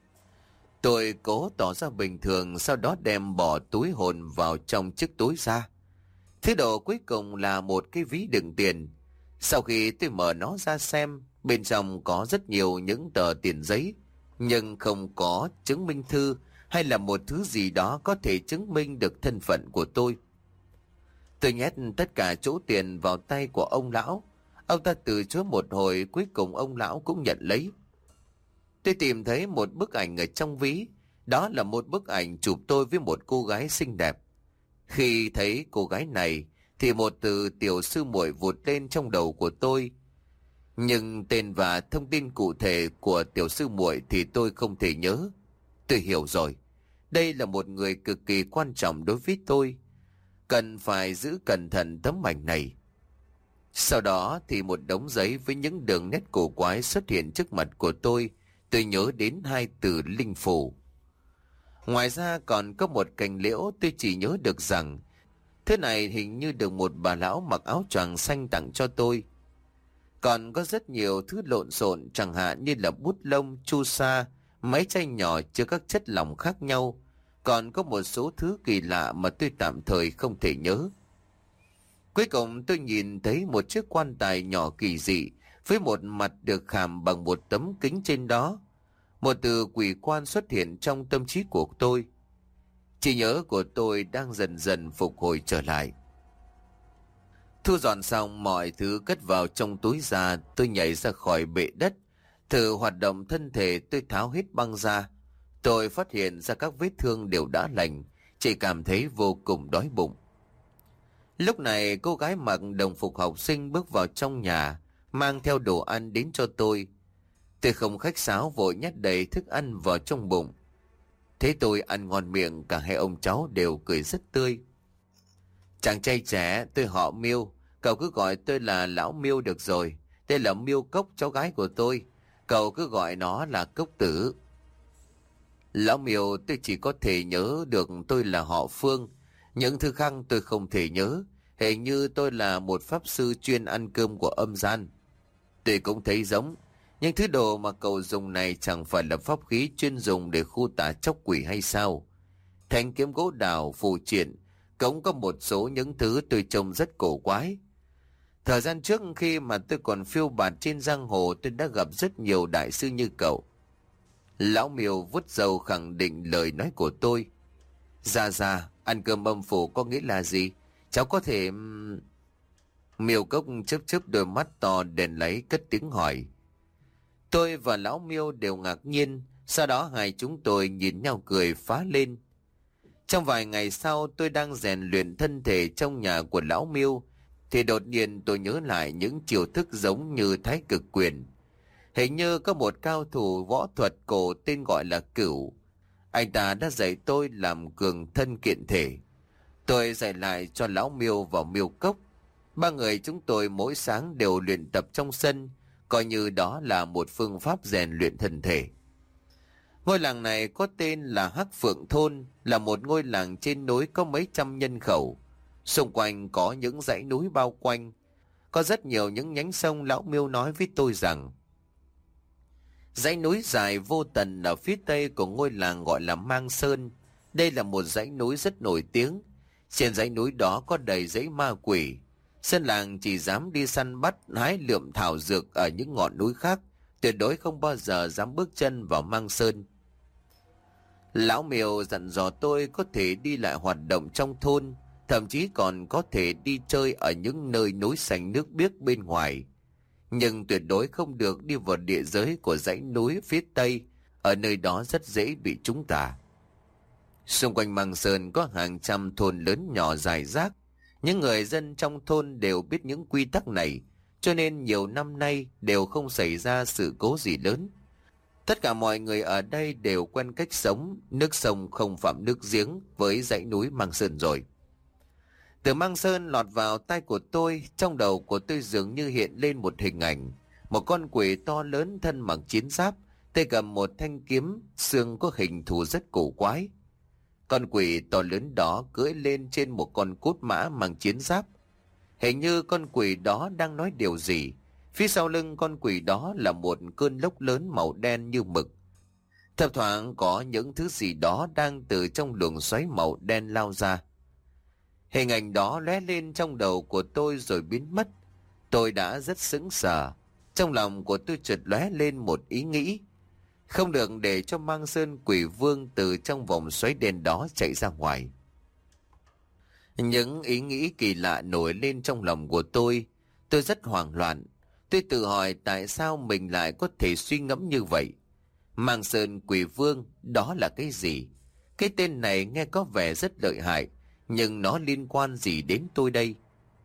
Tôi cố tỏ ra bình thường, sau đó đem bỏ túi hồn vào trong chiếc túi ra. Thứ đồ cuối cùng là một cái ví đựng tiền. Sau khi tôi mở nó ra xem, bên trong có rất nhiều những tờ tiền giấy, nhưng không có chứng minh thư hay là một thứ gì đó có thể chứng minh được thân phận của tôi. Tôi nhét tất cả chỗ tiền vào tay của ông lão. Ông ta từ chối một hồi, cuối cùng ông lão cũng nhận lấy. Tôi tìm thấy một bức ảnh ở trong ví. Đó là một bức ảnh chụp tôi với một cô gái xinh đẹp. Khi thấy cô gái này thì một từ tiểu sư muội vụt lên trong đầu của tôi. Nhưng tên và thông tin cụ thể của tiểu sư muội thì tôi không thể nhớ. Tôi hiểu rồi. Đây là một người cực kỳ quan trọng đối với tôi. Cần phải giữ cẩn thận tấm ảnh này. Sau đó thì một đống giấy với những đường nét cổ quái xuất hiện trước mặt của tôi. Tôi nhớ đến hai từ linh phủ. Ngoài ra còn có một cành liễu, tôi chỉ nhớ được rằng thứ này hình như được một bà lão mặc áo choàng xanh tặng cho tôi. Còn có rất nhiều thứ lộn xộn, chẳng hạn như là bút lông, chu sa, máy chai nhỏ chứa các chất lỏng khác nhau. Còn có một số thứ kỳ lạ mà tôi tạm thời không thể nhớ. Cuối cùng tôi nhìn thấy một chiếc quan tài nhỏ kỳ dị với một mặt được khảm bằng một tấm kính trên đó. Một từ quỷ quan xuất hiện trong tâm trí của tôi. Trí nhớ của tôi đang dần dần phục hồi trở lại. Thu dọn xong mọi thứ cất vào trong túi ra, tôi nhảy ra khỏi bệ đất. Thử hoạt động thân thể, tôi tháo hết băng ra. Tôi phát hiện ra các vết thương đều đã lành, chỉ cảm thấy vô cùng đói bụng. Lúc này cô gái mặc đồng phục học sinh bước vào trong nhà, mang theo đồ ăn đến cho tôi. Tôi không khách sáo vội nhét đầy thức ăn vào trong bụng. Thế tôi ăn ngon miệng, cả hai ông cháu đều cười rất tươi. Chàng trai trẻ, tôi họ Miêu, cậu cứ gọi tôi là lão Miêu được rồi. Đây là Miêu Cốc, cháu gái của tôi. Cậu cứ gọi nó là Cốc Tử. Lão Miêu, tôi chỉ có thể nhớ được tôi là họ Phương. Những thứ khác tôi không thể nhớ. Hình như tôi là một pháp sư chuyên ăn cơm của âm gian. Tôi cũng thấy giống. Nhưng thứ đồ mà cậu dùng này chẳng phải là pháp khí chuyên dùng để khu tà chóc quỷ hay sao? Thanh kiếm gỗ đào, phù triện, cũng có một số những thứ tôi trông rất cổ quái. Thời gian trước khi mà tôi còn phiêu bạt trên giang hồ, tôi đã gặp rất nhiều đại sư như cậu. Lão Miêu vuốt râu khẳng định lời nói của tôi. Dạ dạ, ăn cơm âm phủ có nghĩa là gì? Cháu có thể... Miêu Cốc chớp chớp đôi mắt to đèn lấy cất tiếng hỏi. Tôi và lão Miêu đều ngạc nhiên, sau đó hai chúng tôi nhìn nhau cười phá lên. Trong vài ngày sau tôi đang rèn luyện thân thể trong nhà của lão Miêu, thì đột nhiên tôi nhớ lại những chiêu thức giống như Thái Cực Quyền. Hình như có một cao thủ võ thuật cổ tên gọi là Cửu. Anh ta đã dạy tôi làm cường thân kiện thể. Tôi dạy lại cho lão Miêu và Miêu Cốc. Ba người chúng tôi mỗi sáng đều luyện tập trong sân, coi như đó là một phương pháp rèn luyện thân thể. Ngôi làng này có tên là Hắc Phượng Thôn, là một ngôi làng trên núi có mấy trăm nhân khẩu. Xung quanh có những dãy núi bao quanh. Có rất nhiều những nhánh sông. Lão Miêu nói với tôi rằng dãy núi dài vô tận ở phía tây của ngôi làng gọi là Mang Sơn. Đây là một dãy núi rất nổi tiếng. Trên dãy núi đó có đầy dãy ma quỷ. Dân làng chỉ dám đi săn bắt, hái lượm thảo dược ở những ngọn núi khác, tuyệt đối không bao giờ dám bước chân vào Mang Sơn. Lão Miêu dặn dò tôi có thể đi lại hoạt động trong thôn, thậm chí còn có thể đi chơi ở những nơi núi xanh nước biếc bên ngoài. Nhưng tuyệt đối không được đi vào địa giới của dãy núi phía tây, ở nơi đó rất dễ bị trúng tà. Xung quanh Mang Sơn có hàng trăm thôn lớn nhỏ rải rác. Những người dân trong thôn đều biết những quy tắc này, cho nên nhiều năm nay đều không xảy ra sự cố gì lớn. Tất cả mọi người ở đây đều quen cách sống, nước sông không phạm nước giếng với dãy núi Mang Sơn rồi. Từ Mang Sơn lọt vào tai của tôi, trong đầu của tôi dường như hiện lên một hình ảnh. Một con quỷ to lớn thân mặc chiến giáp, tay cầm một thanh kiếm, xương có hình thù rất cổ quái. Con quỷ to lớn đó cưỡi lên trên một con cốt mã mang chiến giáp. Hình như con quỷ đó đang nói điều gì. Phía sau lưng con quỷ đó là một cơn lốc lớn màu đen như mực. Thỉnh thoảng có những thứ gì đó đang từ trong luồng xoáy màu đen lao ra. Hình ảnh đó lóe lên trong đầu của tôi rồi biến mất. Tôi đã rất sững sờ. Trong lòng của tôi chợt lóe lên một ý nghĩ. Không được để cho Mang Sơn Quỷ Vương từ trong vòng xoáy đen đó chạy ra ngoài. Những ý nghĩ kỳ lạ nổi lên trong lòng của tôi. Tôi rất hoảng loạn. Tôi tự hỏi tại sao mình lại có thể suy ngẫm như vậy. Mang Sơn Quỷ Vương, đó là cái gì? Cái tên này nghe có vẻ rất lợi hại, nhưng nó liên quan gì đến tôi đây?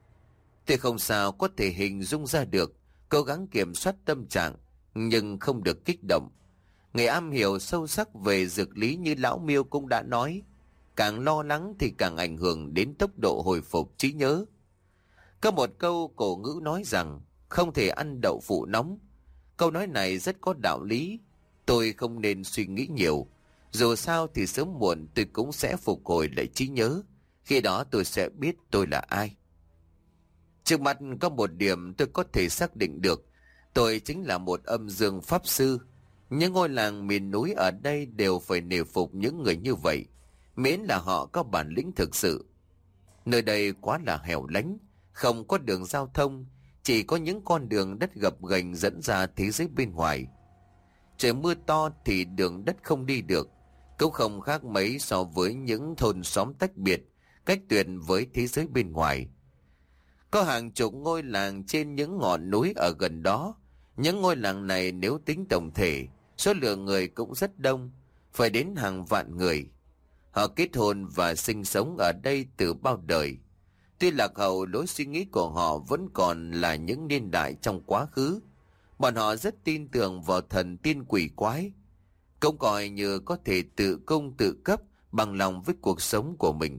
Tôi không sao có thể hình dung ra được, cố gắng kiểm soát tâm trạng, nhưng không được kích động. Người am hiểu sâu sắc về dược lý như lão Miêu cũng đã nói, càng lo lắng thì càng ảnh hưởng đến tốc độ hồi phục trí nhớ. Có một câu cổ ngữ nói rằng, không thể ăn đậu phụ nóng. Câu nói này rất có đạo lý. Tôi không nên suy nghĩ nhiều. Dù sao thì sớm muộn tôi cũng sẽ phục hồi lại trí nhớ. Khi đó tôi sẽ biết tôi là ai. Trước mặt có một điểm tôi có thể xác định được. Tôi chính là một âm dương pháp sư. Những ngôi làng miền núi ở đây đều phải nể phục những người như vậy, miễn là họ có bản lĩnh thực sự. Nơi đây quá là hẻo lánh, không có đường giao thông, chỉ có những con đường đất gập ghềnh dẫn ra thế giới bên ngoài. Trời mưa to thì đường đất không đi được, cũng không khác mấy so với những thôn xóm tách biệt, cách tuyệt với thế giới bên ngoài. Có hàng chục ngôi làng trên những ngọn núi ở gần đó. Những ngôi làng này nếu tính tổng thể, số lượng người cũng rất đông, phải đến hàng vạn người. Họ kết hôn và sinh sống ở đây từ bao đời. Tuy lạc hậu, lối suy nghĩ của họ vẫn còn là những niên đại trong quá khứ. Bọn họ rất tin tưởng vào thần tiên quỷ quái, cũng coi như có thể tự cung tự cấp bằng lòng với cuộc sống của mình.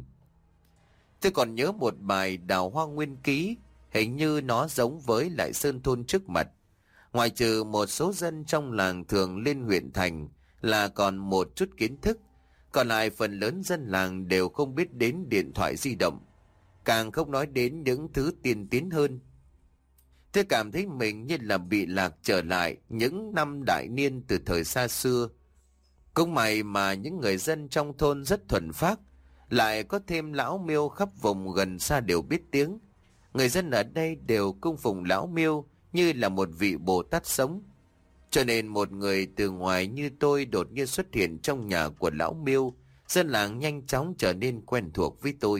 Tôi còn nhớ một bài Đào Hoa Nguyên Ký, hình như nó giống với lại sơn thôn trước mặt. Ngoài trừ một số dân trong làng thường lên huyện thành là còn một chút kiến thức, còn lại phần lớn dân làng đều không biết đến điện thoại di động, càng không nói đến những thứ tiên tiến hơn. Tôi cảm thấy mình như là bị lạc trở lại những năm đại niên từ thời xa xưa. Cũng may mà những người dân trong thôn rất thuần phác, lại có thêm lão Miêu khắp vùng gần xa đều biết tiếng. Người dân ở đây đều cung phụng lão Miêu như là một vị Bồ Tát sống. Cho nên một người từ ngoài như tôi đột nhiên xuất hiện trong nhà của lão Miêu, dân làng nhanh chóng trở nên quen thuộc với tôi.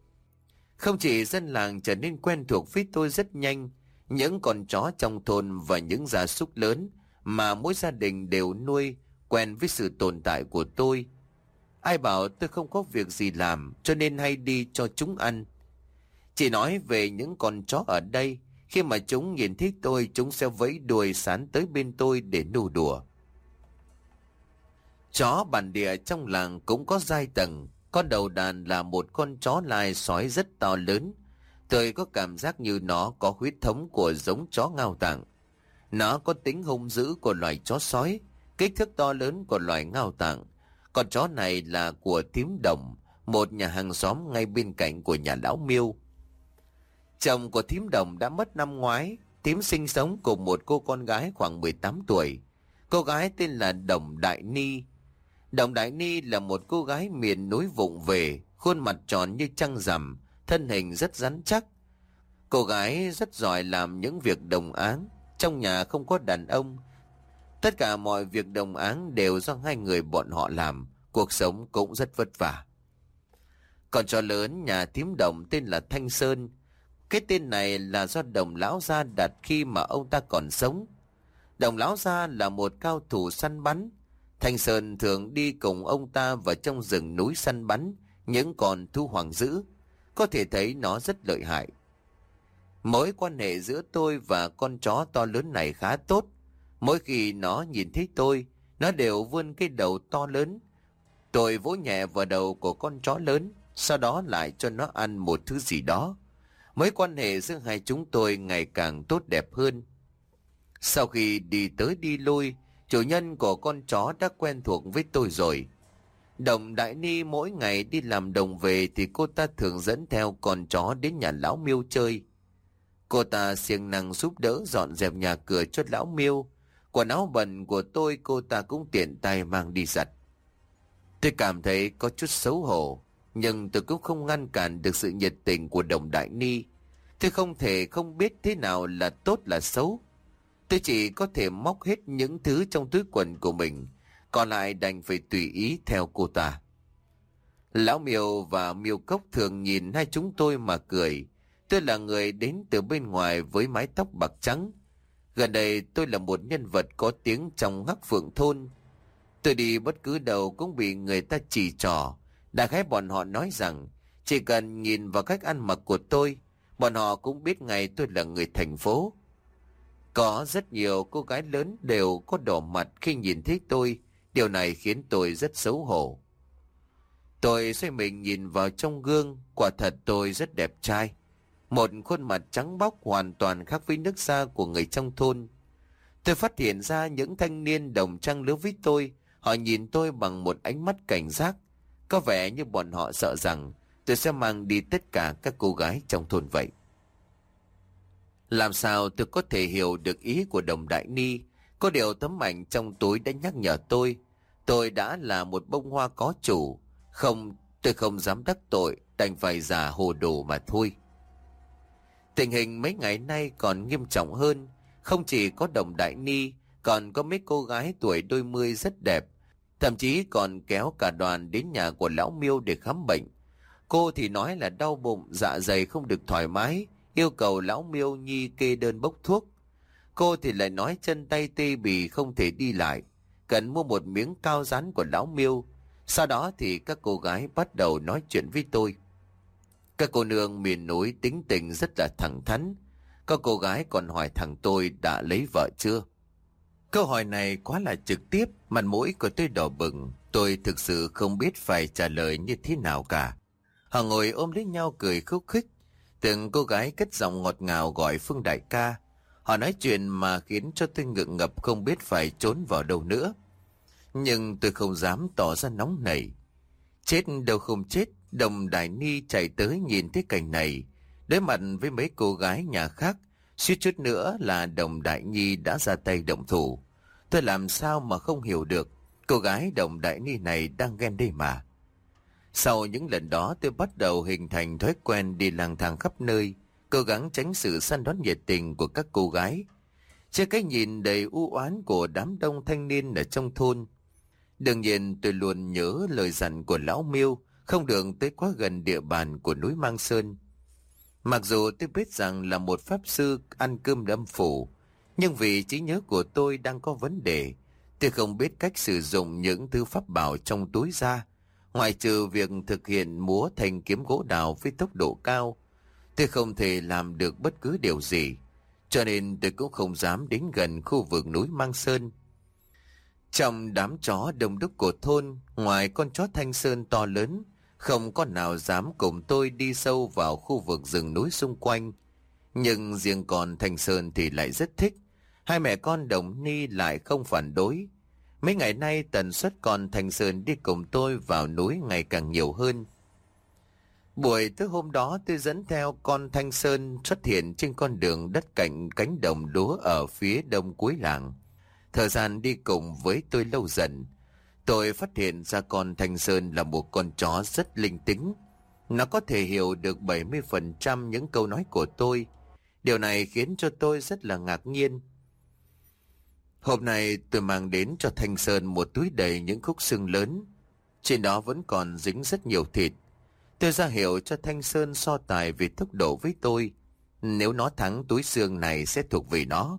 Không chỉ dân làng trở nên quen thuộc với tôi rất nhanh, những con chó trong thôn và những gia súc lớn mà mỗi gia đình đều nuôi quen với sự tồn tại của tôi. Ai bảo tôi không có việc gì làm cho nên hay đi cho chúng ăn. Chỉ nói về những con chó ở đây, khi mà chúng nhìn thấy tôi, chúng sẽ vẫy đuôi sán tới bên tôi để nô đùa. Chó bản địa trong làng cũng có giai tầng. Con đầu đàn là một con chó lai sói rất to lớn. Tôi có cảm giác như nó có huyết thống của giống chó Ngao Tạng. Nó có tính hung dữ của loài chó sói, kích thước to lớn của loài Ngao Tạng. Con chó này là của Thím Đồng, một nhà hàng xóm ngay bên cạnh của nhà lão Miêu. Chồng của Thím Đồng đã mất năm ngoái. Thím sinh sống cùng một cô con gái khoảng mười tám tuổi. Cô gái tên là Đồng Đại Ni. Đồng Đại Ni là một cô gái miền núi vụng về, khuôn mặt tròn như trăng rằm, thân hình rất rắn chắc. Cô gái rất giỏi làm những việc đồng áng. Trong nhà không có đàn ông, tất cả mọi việc đồng áng đều do hai người bọn họ làm. Cuộc sống cũng rất vất vả. Còn chó lớn nhà Thím Đồng tên là Thanh Sơn. Cái tên này là do Đồng lão gia đặt khi mà ông ta còn sống. Đồng lão gia là một cao thủ săn bắn. Thanh Sơn thường đi cùng ông ta vào trong rừng núi săn bắn những con thú hoàng dữ. Có thể thấy nó rất lợi hại. Mối quan hệ giữa tôi và con chó to lớn này khá tốt. Mỗi khi nó nhìn thấy tôi, nó đều vươn cái đầu to lớn. Tôi vỗ nhẹ vào đầu của con chó lớn, sau đó lại cho nó ăn một thứ gì đó. Mối quan hệ giữa hai chúng tôi ngày càng tốt đẹp hơn. Sau khi đi tới đi lui, chủ nhân của con chó đã quen thuộc với tôi rồi. Đồng Đại Ni mỗi ngày đi làm đồng về thì cô ta thường dẫn theo con chó đến nhà lão Miêu chơi. Cô ta siêng năng giúp đỡ dọn dẹp nhà cửa cho lão Miêu. Quần áo bẩn của tôi cô ta cũng tiện tay mang đi giặt. Tôi cảm thấy có chút xấu hổ, nhưng tôi cũng không ngăn cản được sự nhiệt tình của Đồng Đại Ni. Tôi không thể không biết thế nào là tốt là xấu. Tôi chỉ có thể móc hết những thứ trong túi quần của mình, còn lại đành phải tùy ý theo cô ta. Lão Miêu và Miêu Cốc thường nhìn hai chúng tôi mà cười. Tôi là người đến từ bên ngoài với mái tóc bạc trắng. Gần đây tôi là một nhân vật có tiếng trong Hắc Phượng thôn. Tôi đi bất cứ đâu cũng bị người ta chỉ trỏ. Đại khái bọn họ nói rằng chỉ cần nhìn vào cách ăn mặc của tôi, Bọn họ cũng biết ngay tôi là người thành phố. Có rất nhiều cô gái lớn đều có đỏ mặt khi nhìn thấy tôi. Điều này khiến tôi rất xấu hổ. Tôi xoay mình nhìn vào trong gương. Quả thật tôi rất đẹp trai. Một khuôn mặt trắng bóc hoàn toàn khác với nước da của người trong thôn. Tôi phát hiện ra những thanh niên đồng trang lứa với tôi. Họ nhìn tôi bằng một ánh mắt cảnh giác. Có vẻ như bọn họ sợ rằng tôi sẽ mang đi tất cả các cô gái trong thôn vậy. Làm sao tôi có thể hiểu được ý của Đồng Đại Ni? Có điều tấm ảnh trong túi đã nhắc nhở tôi. Tôi đã là một bông hoa có chủ. Không, tôi không dám đắc tội, đành phải giả hồ đồ mà thôi. Tình hình mấy ngày nay còn nghiêm trọng hơn. Không chỉ có Đồng Đại Ni, còn có mấy cô gái tuổi đôi mươi rất đẹp. Thậm chí còn kéo cả đoàn đến nhà của lão Miêu để khám bệnh. Cô thì nói là đau bụng, dạ dày không được thoải mái, yêu cầu lão Miêu Nhi kê đơn bốc thuốc. Cô thì lại nói chân tay tê bì không thể đi lại, cần mua một miếng cao rán của lão Miêu. Sau đó thì các cô gái bắt đầu nói chuyện với tôi. Các cô nương miền núi tính tình rất là thẳng thắn. Có cô gái còn hỏi thằng tôi đã lấy vợ chưa. Câu hỏi này quá là trực tiếp, mặt mũi của tôi đỏ bừng. Tôi thực sự không biết phải trả lời như thế nào cả. Họ ngồi ôm lấy nhau cười khúc khích. Từng cô gái cất giọng ngọt ngào gọi Phương đại ca. Họ nói chuyện mà khiến cho tôi ngượng ngập không biết phải trốn vào đâu nữa. Nhưng tôi không dám tỏ ra nóng nảy. Chết đâu không chết, Đồng Đại Ni chạy tới nhìn thấy cảnh này. Đối mặt với mấy cô gái nhà khác, suýt chút nữa là Đồng Đại Nhi đã ra tay động thủ. Tôi làm sao mà không hiểu được, cô gái Đồng Đại Ni này đang ghen đây mà. Sau những lần đó tôi bắt đầu hình thành thói quen đi lang thang khắp nơi, cố gắng tránh sự săn đón nhiệt tình của các cô gái. Trước cái nhìn đầy u oán của đám đông thanh niên ở trong thôn. Đương nhiên tôi luôn nhớ lời dặn của lão Miêu, không được tới quá gần địa bàn của núi Mang Sơn. Mặc dù tôi biết rằng là một pháp sư ăn cơm âm phủ, nhưng vì trí nhớ của tôi đang có vấn đề, tôi không biết cách sử dụng những thứ pháp bảo trong túi ra. Ngoại trừ việc thực hiện múa thanh kiếm gỗ đào với tốc độ cao, tôi không thể làm được bất cứ điều gì, cho nên tôi cũng không dám đến gần khu vực núi Mang Sơn. Trong đám chó đông đúc của thôn, ngoài con chó Thanh Sơn to lớn, không con nào dám cùng tôi đi sâu vào khu vực rừng núi xung quanh. Nhưng riêng con Thanh Sơn thì lại rất thích. Hai mẹ con Đồng Ni lại không phản đối. Mấy ngày nay tần suất con Thanh Sơn đi cùng tôi vào núi ngày càng nhiều hơn. Buổi tối hôm đó tôi dẫn theo con Thanh Sơn xuất hiện trên con đường đất cạnh cánh đồng lúa ở phía đông cuối làng. Thời gian đi cùng với tôi lâu dần, tôi phát hiện ra con Thanh Sơn là một con chó rất linh tính. Nó có thể hiểu được bảy mươi phần trăm những câu nói của tôi. Điều này khiến cho tôi rất là ngạc nhiên. Hôm nay tôi mang đến cho Thanh Sơn một túi đầy những khúc xương lớn. Trên đó vẫn còn dính rất nhiều thịt. Tôi ra hiệu cho Thanh Sơn so tài về tốc độ với tôi. Nếu nó thắng, túi xương này sẽ thuộc về nó.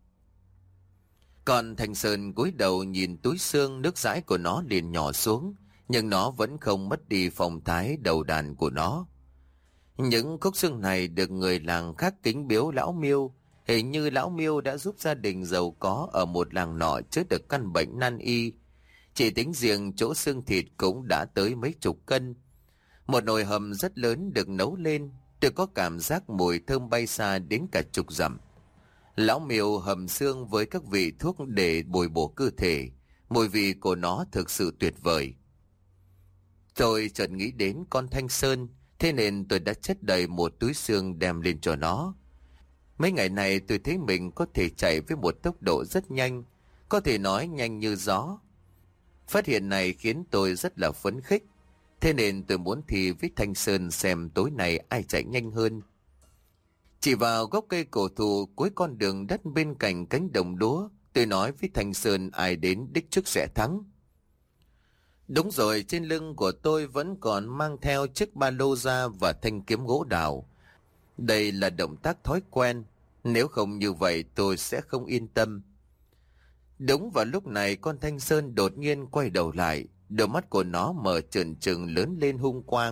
Còn Thanh Sơn cúi đầu nhìn túi xương, nước dãi của nó liền nhỏ xuống, nhưng nó vẫn không mất đi phong thái đầu đàn của nó. Những khúc xương này được người làng khác kính biếu lão Miêu. Hình như lão Miêu đã giúp gia đình giàu có ở một làng nọ chữa được căn bệnh nan y. Chỉ tính riêng chỗ xương thịt cũng đã tới mấy chục cân. Một nồi hầm rất lớn được nấu lên, tôi có cảm giác mùi thơm bay xa đến cả chục dặm. Lão Miêu hầm xương với các vị thuốc để bồi bổ cơ thể, mùi vị của nó thực sự tuyệt vời. Tôi chợt nghĩ đến con Thanh Sơn, thế nên tôi đã chất đầy một túi xương đem lên cho nó. Mấy ngày này tôi thấy mình có thể chạy với một tốc độ rất nhanh, có thể nói nhanh như gió. Phát hiện này khiến tôi rất là phấn khích, thế nên tôi muốn thi với Thanh Sơn xem tối nay ai chạy nhanh hơn. Chỉ vào gốc cây cổ thụ cuối con đường đất bên cạnh cánh đồng lúa, tôi nói với Thanh Sơn ai đến đích trước sẽ thắng. Đúng rồi, trên lưng của tôi vẫn còn mang theo chiếc ba lô da và thanh kiếm gỗ đào. Đây là động tác thói quen, nếu không như vậy tôi sẽ không yên tâm. Đúng vào lúc này con Thanh Sơn đột nhiên quay đầu lại, đôi mắt của nó mở trừng trừng lớn lên hung quang,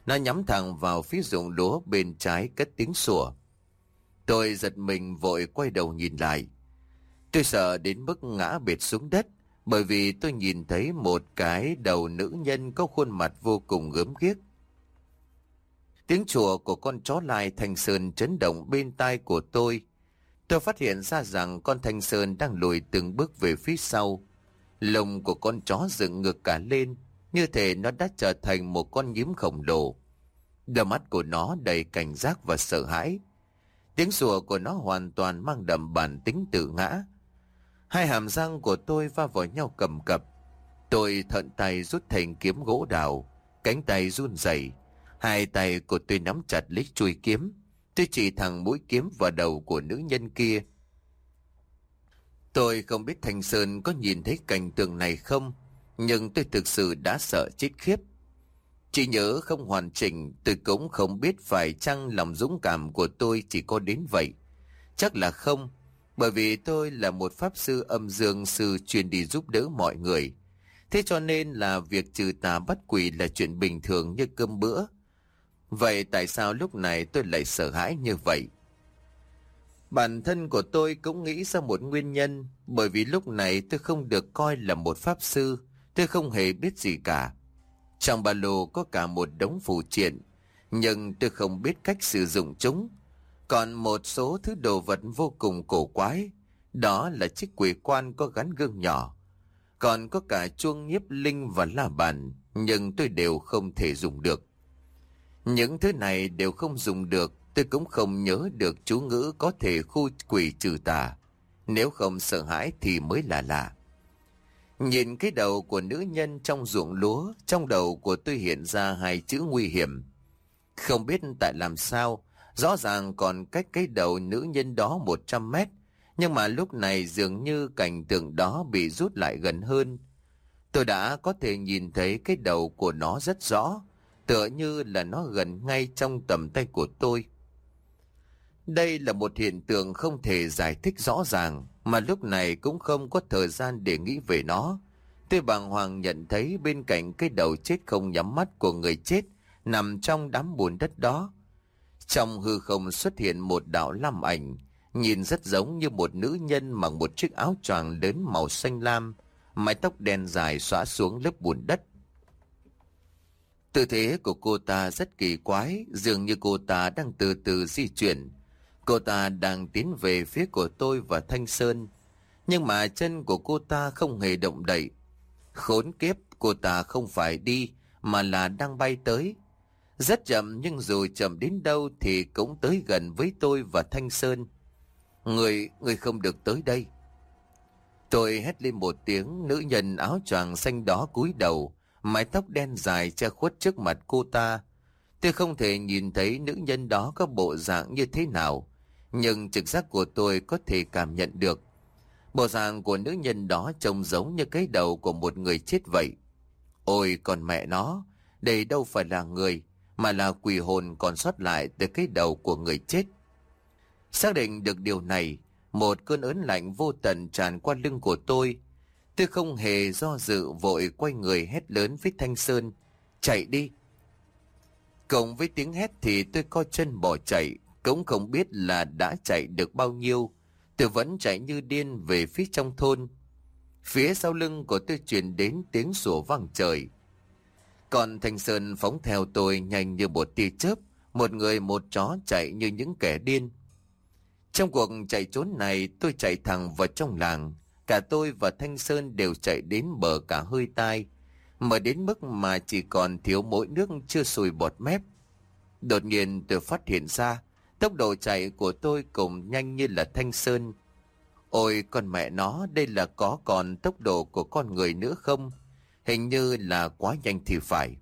Nó nhắm thẳng vào phía ruộng lúa bên trái cất tiếng sủa. Tôi giật mình vội quay đầu nhìn lại. Tôi sợ đến mức ngã bệt xuống đất, bởi vì tôi nhìn thấy một cái đầu nữ nhân có khuôn mặt vô cùng gớm ghiếc. Tiếng sủa của con chó lai Thanh Sơn chấn động bên tai của tôi. Tôi phát hiện ra rằng con Thanh Sơn đang lùi từng bước về phía sau. Lông của con chó dựng ngược cả lên, như thể nó đã trở thành một con nhím khổng lồ. Đôi mắt của nó đầy cảnh giác và sợ hãi. Tiếng sủa của nó hoàn toàn mang đậm bản tính tự ngã. Hai hàm răng của tôi va vào nhau cầm cập. Tôi thận tay rút thành kiếm gỗ đào, cánh tay run rẩy, hai tay của tôi nắm chặt lấy chuôi kiếm. Tôi chỉ thẳng mũi kiếm vào đầu của nữ nhân kia. Tôi không biết Thanh Sơn có nhìn thấy cảnh tượng này không, nhưng tôi thực sự đã sợ chết khiếp. Chỉ nhớ không hoàn chỉnh, tôi cũng không biết phải chăng lòng dũng cảm của tôi chỉ có đến vậy. Chắc là không, bởi vì tôi là một pháp sư âm dương sư chuyên đi giúp đỡ mọi người. Thế cho nên là việc trừ tà bắt quỷ là chuyện bình thường như cơm bữa. Vậy tại sao lúc này tôi lại sợ hãi như vậy? Bản thân của tôi cũng nghĩ ra một nguyên nhân, bởi vì lúc này tôi không được coi là một pháp sư, tôi không hề biết gì cả. Trong ba lô có cả một đống phù triện, nhưng tôi không biết cách sử dụng chúng. Còn một số thứ đồ vật vô cùng cổ quái, đó là chiếc quỷ quan có gắn gương nhỏ. Còn có cả chuông nhiếp linh và la bàn, nhưng tôi đều không thể dùng được. Những thứ này đều không dùng được, tôi cũng không nhớ được chú ngữ có thể khu quỷ trừ tà. Nếu không sợ hãi thì mới là lạ. Nhìn cái đầu của nữ nhân trong ruộng lúa, trong đầu của tôi hiện ra hai chữ nguy hiểm. Không biết tại làm sao, rõ ràng còn cách cái đầu nữ nhân đó một trăm mét, nhưng mà lúc này dường như cảnh tượng đó bị rút lại gần hơn. Tôi đã có thể nhìn thấy cái đầu của nó rất rõ, tựa như là nó gần ngay trong tầm tay của tôi. Đây là một hiện tượng không thể giải thích rõ ràng, mà lúc này cũng không có thời gian để nghĩ về nó. Tôi bàng hoàng nhận thấy bên cạnh cái đầu chết không nhắm mắt của người chết nằm trong đám bùn đất đó. Trong hư không xuất hiện một đạo lam ảnh, nhìn rất giống như một nữ nhân mặc một chiếc áo choàng lớn màu xanh lam, mái tóc đen dài xõa xuống lớp bùn đất. Tư thế của cô ta rất kỳ quái, dường như cô ta đang từ từ di chuyển. Cô ta đang tiến về phía của tôi và Thanh Sơn, nhưng mà chân của cô ta không hề động đậy. Khốn kiếp, cô ta không phải đi, mà là đang bay tới. Rất chậm, nhưng dù chậm đến đâu thì cũng tới gần với tôi và Thanh Sơn. Người, người không được tới đây. Tôi hét lên một tiếng, nữ nhân áo choàng xanh đó cúi đầu, mái tóc đen dài che khuất trước mặt cô ta. Tôi không thể nhìn thấy nữ nhân đó có bộ dạng như thế nào, nhưng trực giác của tôi có thể cảm nhận được. Bộ dạng của nữ nhân đó trông giống như cái đầu của một người chết vậy. Ôi còn mẹ nó, đây đâu phải là người, mà là quỷ hồn còn sót lại từ cái đầu của người chết. Xác định được điều này, một cơn ớn lạnh vô tận tràn qua lưng của tôi. Tôi không hề do dự vội quay người hét lớn với Thanh Sơn, chạy đi. Cộng với tiếng hét thì tôi co chân bỏ chạy, cũng không biết là đã chạy được bao nhiêu. Tôi vẫn chạy như điên về phía trong thôn. Phía sau lưng của tôi truyền đến tiếng sủa vang trời. Còn Thanh Sơn phóng theo tôi nhanh như một tia chớp, một người một chó chạy như những kẻ điên. Trong cuộc chạy trốn này, tôi chạy thẳng vào trong làng. Cả tôi và Thanh Sơn đều chạy đến bờ cả hơi tai, mà đến mức mà chỉ còn thiếu mỗi nước chưa sùi bọt mép. Đột nhiên tôi phát hiện ra, tốc độ chạy của tôi cũng nhanh như là Thanh Sơn. Ôi con mẹ nó, đây là có còn tốc độ của con người nữa không? Hình như là quá nhanh thì phải.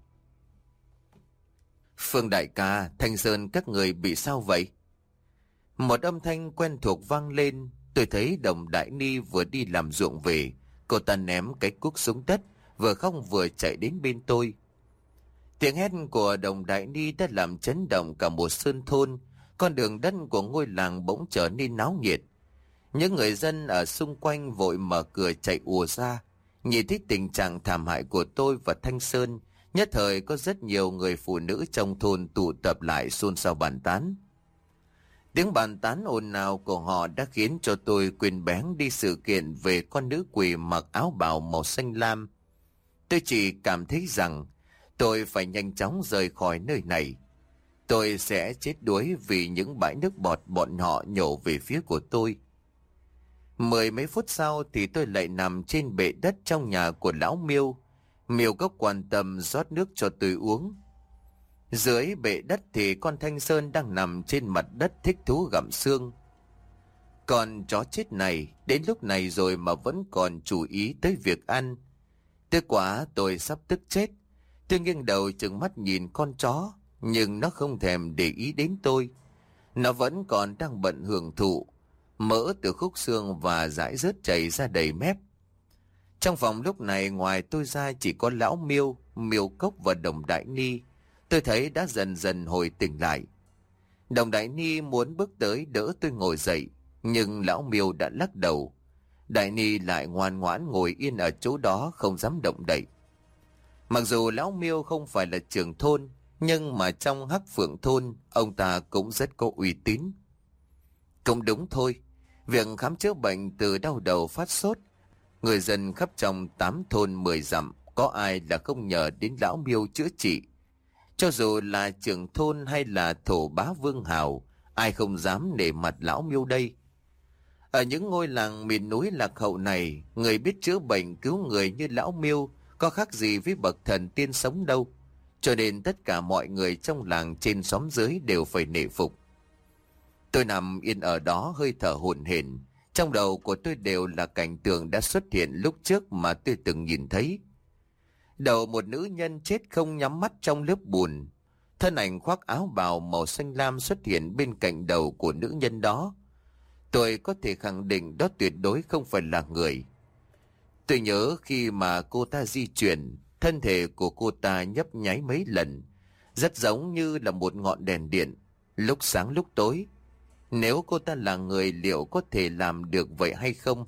Phương đại ca, Thanh Sơn các người bị sao vậy? Một âm thanh quen thuộc vang lên. Tôi thấy Đồng Đại Ni vừa đi làm ruộng về. Cô ta ném cái cuốc xuống đất, vừa khóc vừa chạy đến bên tôi. Tiếng hét của Đồng Đại Ni đã làm chấn động cả một sơn thôn. Con đường đất của ngôi làng bỗng trở nên náo nhiệt. Những người dân ở xung quanh vội mở cửa chạy ùa ra. Nhìn thấy tình trạng thảm hại của tôi và Thanh Sơn, Nhất thời có rất nhiều người phụ nữ trong thôn tụ tập lại xôn xao bàn tán. Tiếng bàn tán ồn ào của họ đã khiến cho tôi quên bén đi sự kiện về con nữ quỷ mặc áo bào màu xanh lam. Tôi chỉ cảm thấy rằng tôi phải nhanh chóng rời khỏi nơi này. Tôi sẽ chết đuối vì những bãi nước bọt bọn họ nhổ về phía của tôi. Mười mấy phút sau thì tôi lại nằm trên bệ đất trong nhà của lão Miêu. Miêu Cốc quan tâm rót nước cho tôi uống. Dưới bệ đất thì con Thanh Sơn đang nằm trên mặt đất thích thú gặm xương. Con chó chết này đến lúc này rồi mà vẫn còn chú ý tới việc ăn. Tức quá tôi sắp tức chết. Tôi nghiêng đầu trừng mắt nhìn con chó, nhưng nó không thèm để ý đến tôi. Nó vẫn còn đang bận hưởng thụ. Mỡ từ khúc xương và dãi rớt chảy ra đầy mép. Trong phòng lúc này ngoài tôi ra chỉ có lão Miêu, Miêu Cốc và Đồng Đại Ni. Tôi thấy đã dần dần hồi tỉnh lại. Đồng Đại Ni muốn bước tới đỡ tôi ngồi dậy, nhưng lão Miêu đã lắc đầu. Đại Ni lại ngoan ngoãn ngồi yên ở chỗ đó không dám động đậy. Mặc dù lão Miêu không phải là trưởng thôn, nhưng mà trong Hắc Phượng thôn, ông ta cũng rất có uy tín. Cũng đúng thôi, việc khám chữa bệnh từ đau đầu phát sốt, người dân khắp trong tám thôn mười dặm, có ai là không nhờ đến lão Miêu chữa trị. Cho dù là trưởng thôn hay là thổ bá Vương Hào, ai không dám nể mặt lão Miêu đây. Ở những ngôi làng miền núi lạc hậu này, người biết chữa bệnh cứu người như lão Miêu có khác gì với bậc thần tiên sống đâu. Cho nên tất cả mọi người trong làng trên xóm dưới đều phải nể phục. Tôi nằm yên ở đó hơi thở hổn hển. Trong đầu của tôi đều là cảnh tượng đã xuất hiện lúc trước mà tôi từng nhìn thấy. Đầu một nữ nhân chết không nhắm mắt trong lớp bùn. Thân ảnh khoác áo bào màu xanh lam xuất hiện bên cạnh đầu của nữ nhân đó. Tôi có thể khẳng định đó tuyệt đối không phải là người. Tôi nhớ khi mà cô ta di chuyển, thân thể của cô ta nhấp nháy mấy lần, rất giống như là một ngọn đèn điện, lúc sáng lúc tối. Nếu cô ta là người liệu có thể làm được vậy hay không?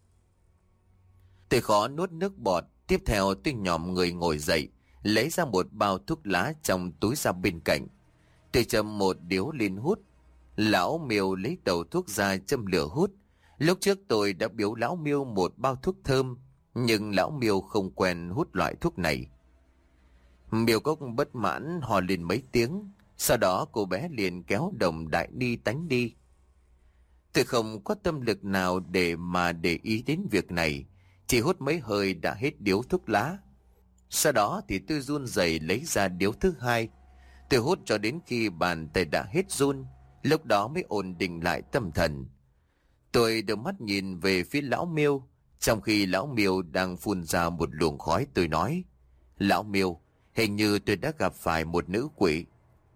Tôi khó nuốt nước bọt. Tiếp theo tôi nhòm người ngồi dậy, lấy ra một bao thuốc lá trong túi ra bên cạnh. Tôi châm một điếu lên hút. Lão Miêu lấy đầu thuốc ra châm lửa hút. Lúc trước tôi đã biếu lão Miêu một bao thuốc thơm, nhưng lão Miêu không quen hút loại thuốc này. Miêu Cốc bất mãn hò lên mấy tiếng, sau đó cô bé liền kéo Đồng Đại Ni tánh đi. Tôi không có tâm lực nào để mà để ý đến việc này, chỉ hút mấy hơi đã hết điếu thuốc lá. Sau đó thì tôi run rẩy lấy ra điếu thứ hai. Tôi hút cho đến khi bàn tay đã hết run, lúc đó mới ổn định lại tâm thần. Tôi đưa mắt nhìn về phía lão Miêu, trong khi lão Miêu đang phun ra một luồng khói. Tôi nói: "Lão Miêu, hình như tôi đã gặp phải một nữ quỷ."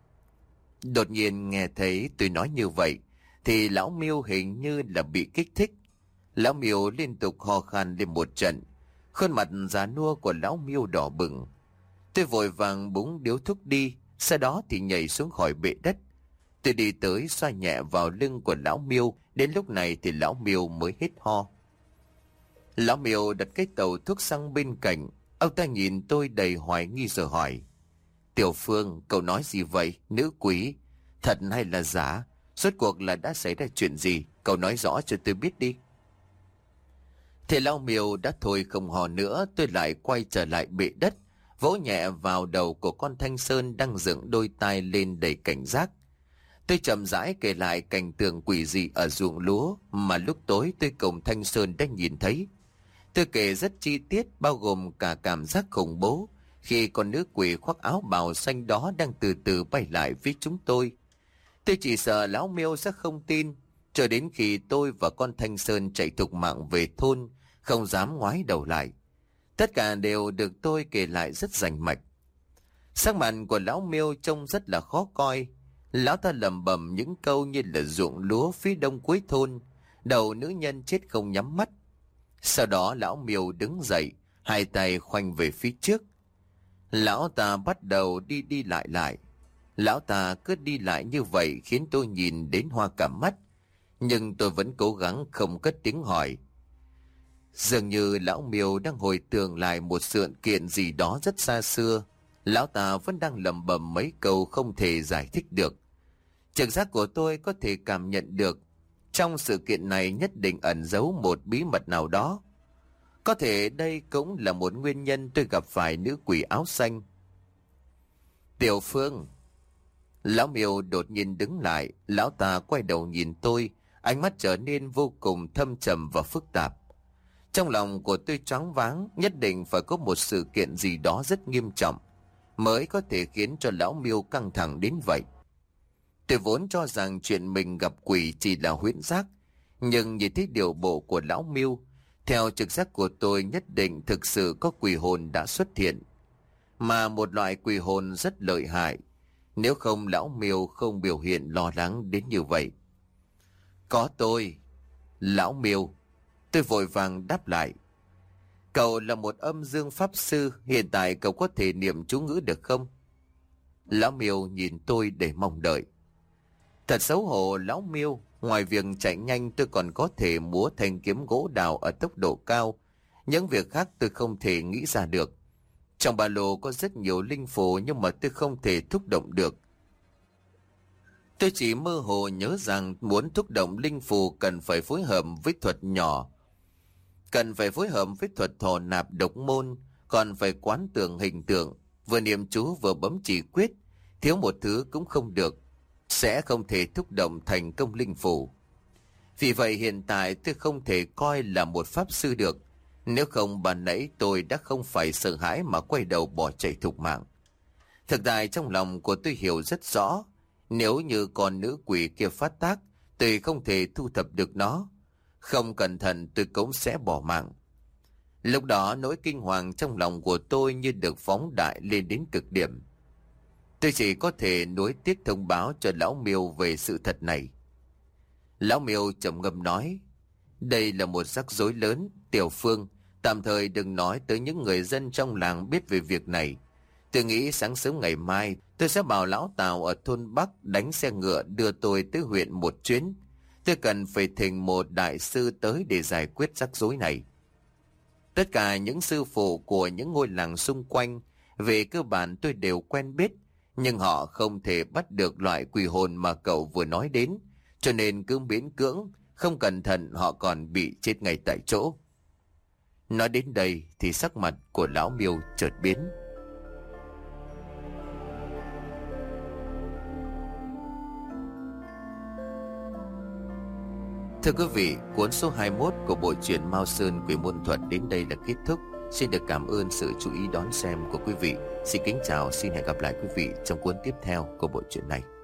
Đột nhiên nghe thấy tôi nói như vậy, thì lão Miêu hình như là bị kích thích. Lão Miêu liên tục ho khan lên một trận, khuôn mặt già nua của lão Miêu đỏ bừng. Tôi vội vàng búng điếu thuốc đi, sau đó thì nhảy xuống khỏi bệ đất. Tôi đi tới xoa nhẹ vào lưng của lão Miêu, đến lúc này thì lão Miêu mới hết ho. Lão Miêu đặt cái tàu thuốc sang bên cạnh, ông ta nhìn tôi đầy hoài nghi rồi hỏi: "Tiểu Phương, cậu nói gì vậy? Nữ quỷ? Thật hay là giả? Rốt cuộc là đã xảy ra chuyện gì? Cậu nói rõ cho tôi biết đi." Thì lão Miêu đã thôi không hò nữa. Tôi lại quay trở lại bệ đất, vỗ nhẹ vào đầu của con Thanh Sơn đang dựng đôi tai lên đầy cảnh giác. Tôi chậm rãi kể lại cảnh tượng quỷ dị ở ruộng lúa mà lúc tối tôi cùng Thanh Sơn đã nhìn thấy. Tôi kể rất chi tiết, bao gồm cả cảm giác khủng bố khi con nữ quỷ khoác áo bào xanh đó đang từ từ bay lại phía chúng tôi. Tôi chỉ sợ lão Miêu sẽ không tin, cho đến khi tôi và con Thanh Sơn chạy thục mạng về thôn, không dám ngoái đầu lại. Tất cả đều được tôi kể lại rất rành mạch. Sắc mặt của lão Miêu trông rất là khó coi. Lão ta lẩm bẩm những câu như là ruộng lúa phía đông cuối thôn, đầu nữ nhân chết không nhắm mắt. Sau đó lão Miêu đứng dậy, hai tay khoanh về phía trước. Lão ta bắt đầu đi đi lại lại. Lão ta cứ đi lại như vậy khiến tôi nhìn đến hoa cả mắt. Nhưng tôi vẫn cố gắng không cất tiếng hỏi. Dường như lão Miêu đang hồi tưởng lại một sự kiện gì đó rất xa xưa. Lão ta vẫn đang lẩm bẩm mấy câu không thể giải thích được. Trực giác của tôi có thể cảm nhận được trong sự kiện này nhất định ẩn giấu một bí mật nào đó. Có thể đây cũng là một nguyên nhân tôi gặp phải nữ quỷ áo xanh. Tiểu Phương. Lão Miêu đột nhiên đứng lại. Lão ta quay đầu nhìn tôi, ánh mắt trở nên vô cùng thâm trầm và phức tạp. Trong lòng của tôi choáng váng, nhất định phải có một sự kiện gì đó rất nghiêm trọng mới có thể khiến cho lão Miêu căng thẳng đến vậy. Tôi vốn cho rằng chuyện mình gặp quỷ chỉ là huyễn giác, nhưng nhìn thấy điều bộ của lão Miêu, theo trực giác của tôi nhất định thực sự có quỷ hồn đã xuất hiện, mà một loại quỷ hồn rất lợi hại. Nếu không lão Miêu không biểu hiện lo lắng đến như vậy. Có tôi. Lão Miêu. Tôi vội vàng đáp lại. Cậu là một âm dương pháp sư, hiện tại cậu có thể niệm chú ngữ được không? Lão Miêu nhìn tôi để mong đợi. Thật xấu hổ lão Miêu, ngoài việc chạy nhanh tôi còn có thể múa thanh kiếm gỗ đào ở tốc độ cao. Những việc khác tôi không thể nghĩ ra được. Trong ba lô có rất nhiều linh phù nhưng mà tôi không thể thúc động được. Tôi chỉ mơ hồ nhớ rằng muốn thúc động linh phù cần phải phối hợp với thuật nhỏ. Cần phải phối hợp với thuật thổ nạp độc môn, còn phải quán tưởng hình tượng, vừa niệm chú vừa bấm chỉ quyết, thiếu một thứ cũng không được, sẽ không thể thúc động thành công linh phù. Vì vậy hiện tại tôi không thể coi là một pháp sư được, nếu không ban nãy tôi đã không phải sợ hãi mà quay đầu bỏ chạy thục mạng. Thực tại trong lòng của tôi hiểu rất rõ, nếu như con nữ quỷ kia phát tác, tôi không thể thu thập được nó. Không cẩn thận tôi cũng sẽ bỏ mạng. Lúc đó nỗi kinh hoàng trong lòng của tôi như được phóng đại lên đến cực điểm. Tôi chỉ có thể nối tiếc thông báo cho lão Miêu về sự thật này. Lão Miêu trầm ngâm nói, đây là một rắc rối lớn, Tiểu Phương, tạm thời đừng nói tới những người dân trong làng biết về việc này. Tôi nghĩ sáng sớm ngày mai tôi sẽ bảo lão Tào ở thôn Bắc đánh xe ngựa đưa tôi tới huyện một chuyến. Tôi cần phải thỉnh một đại sư tới để giải quyết rắc rối này. Tất cả những sư phụ của những ngôi làng xung quanh, về cơ bản tôi đều quen biết, nhưng họ không thể bắt được loại quỷ hồn mà cậu vừa nói đến, cho nên cứ miễn cưỡng, không cẩn thận họ còn bị chết ngay tại chỗ. Nói đến đây thì sắc mặt của lão Miêu chợt biến. Thưa quý vị, cuốn số hai mươi mốt của bộ truyện Mao Sơn Quỷ Môn Thuật đến đây là kết thúc. Xin được cảm ơn sự chú ý đón xem của quý vị. Xin kính chào, xin hẹn gặp lại quý vị trong cuốn tiếp theo của bộ truyện này.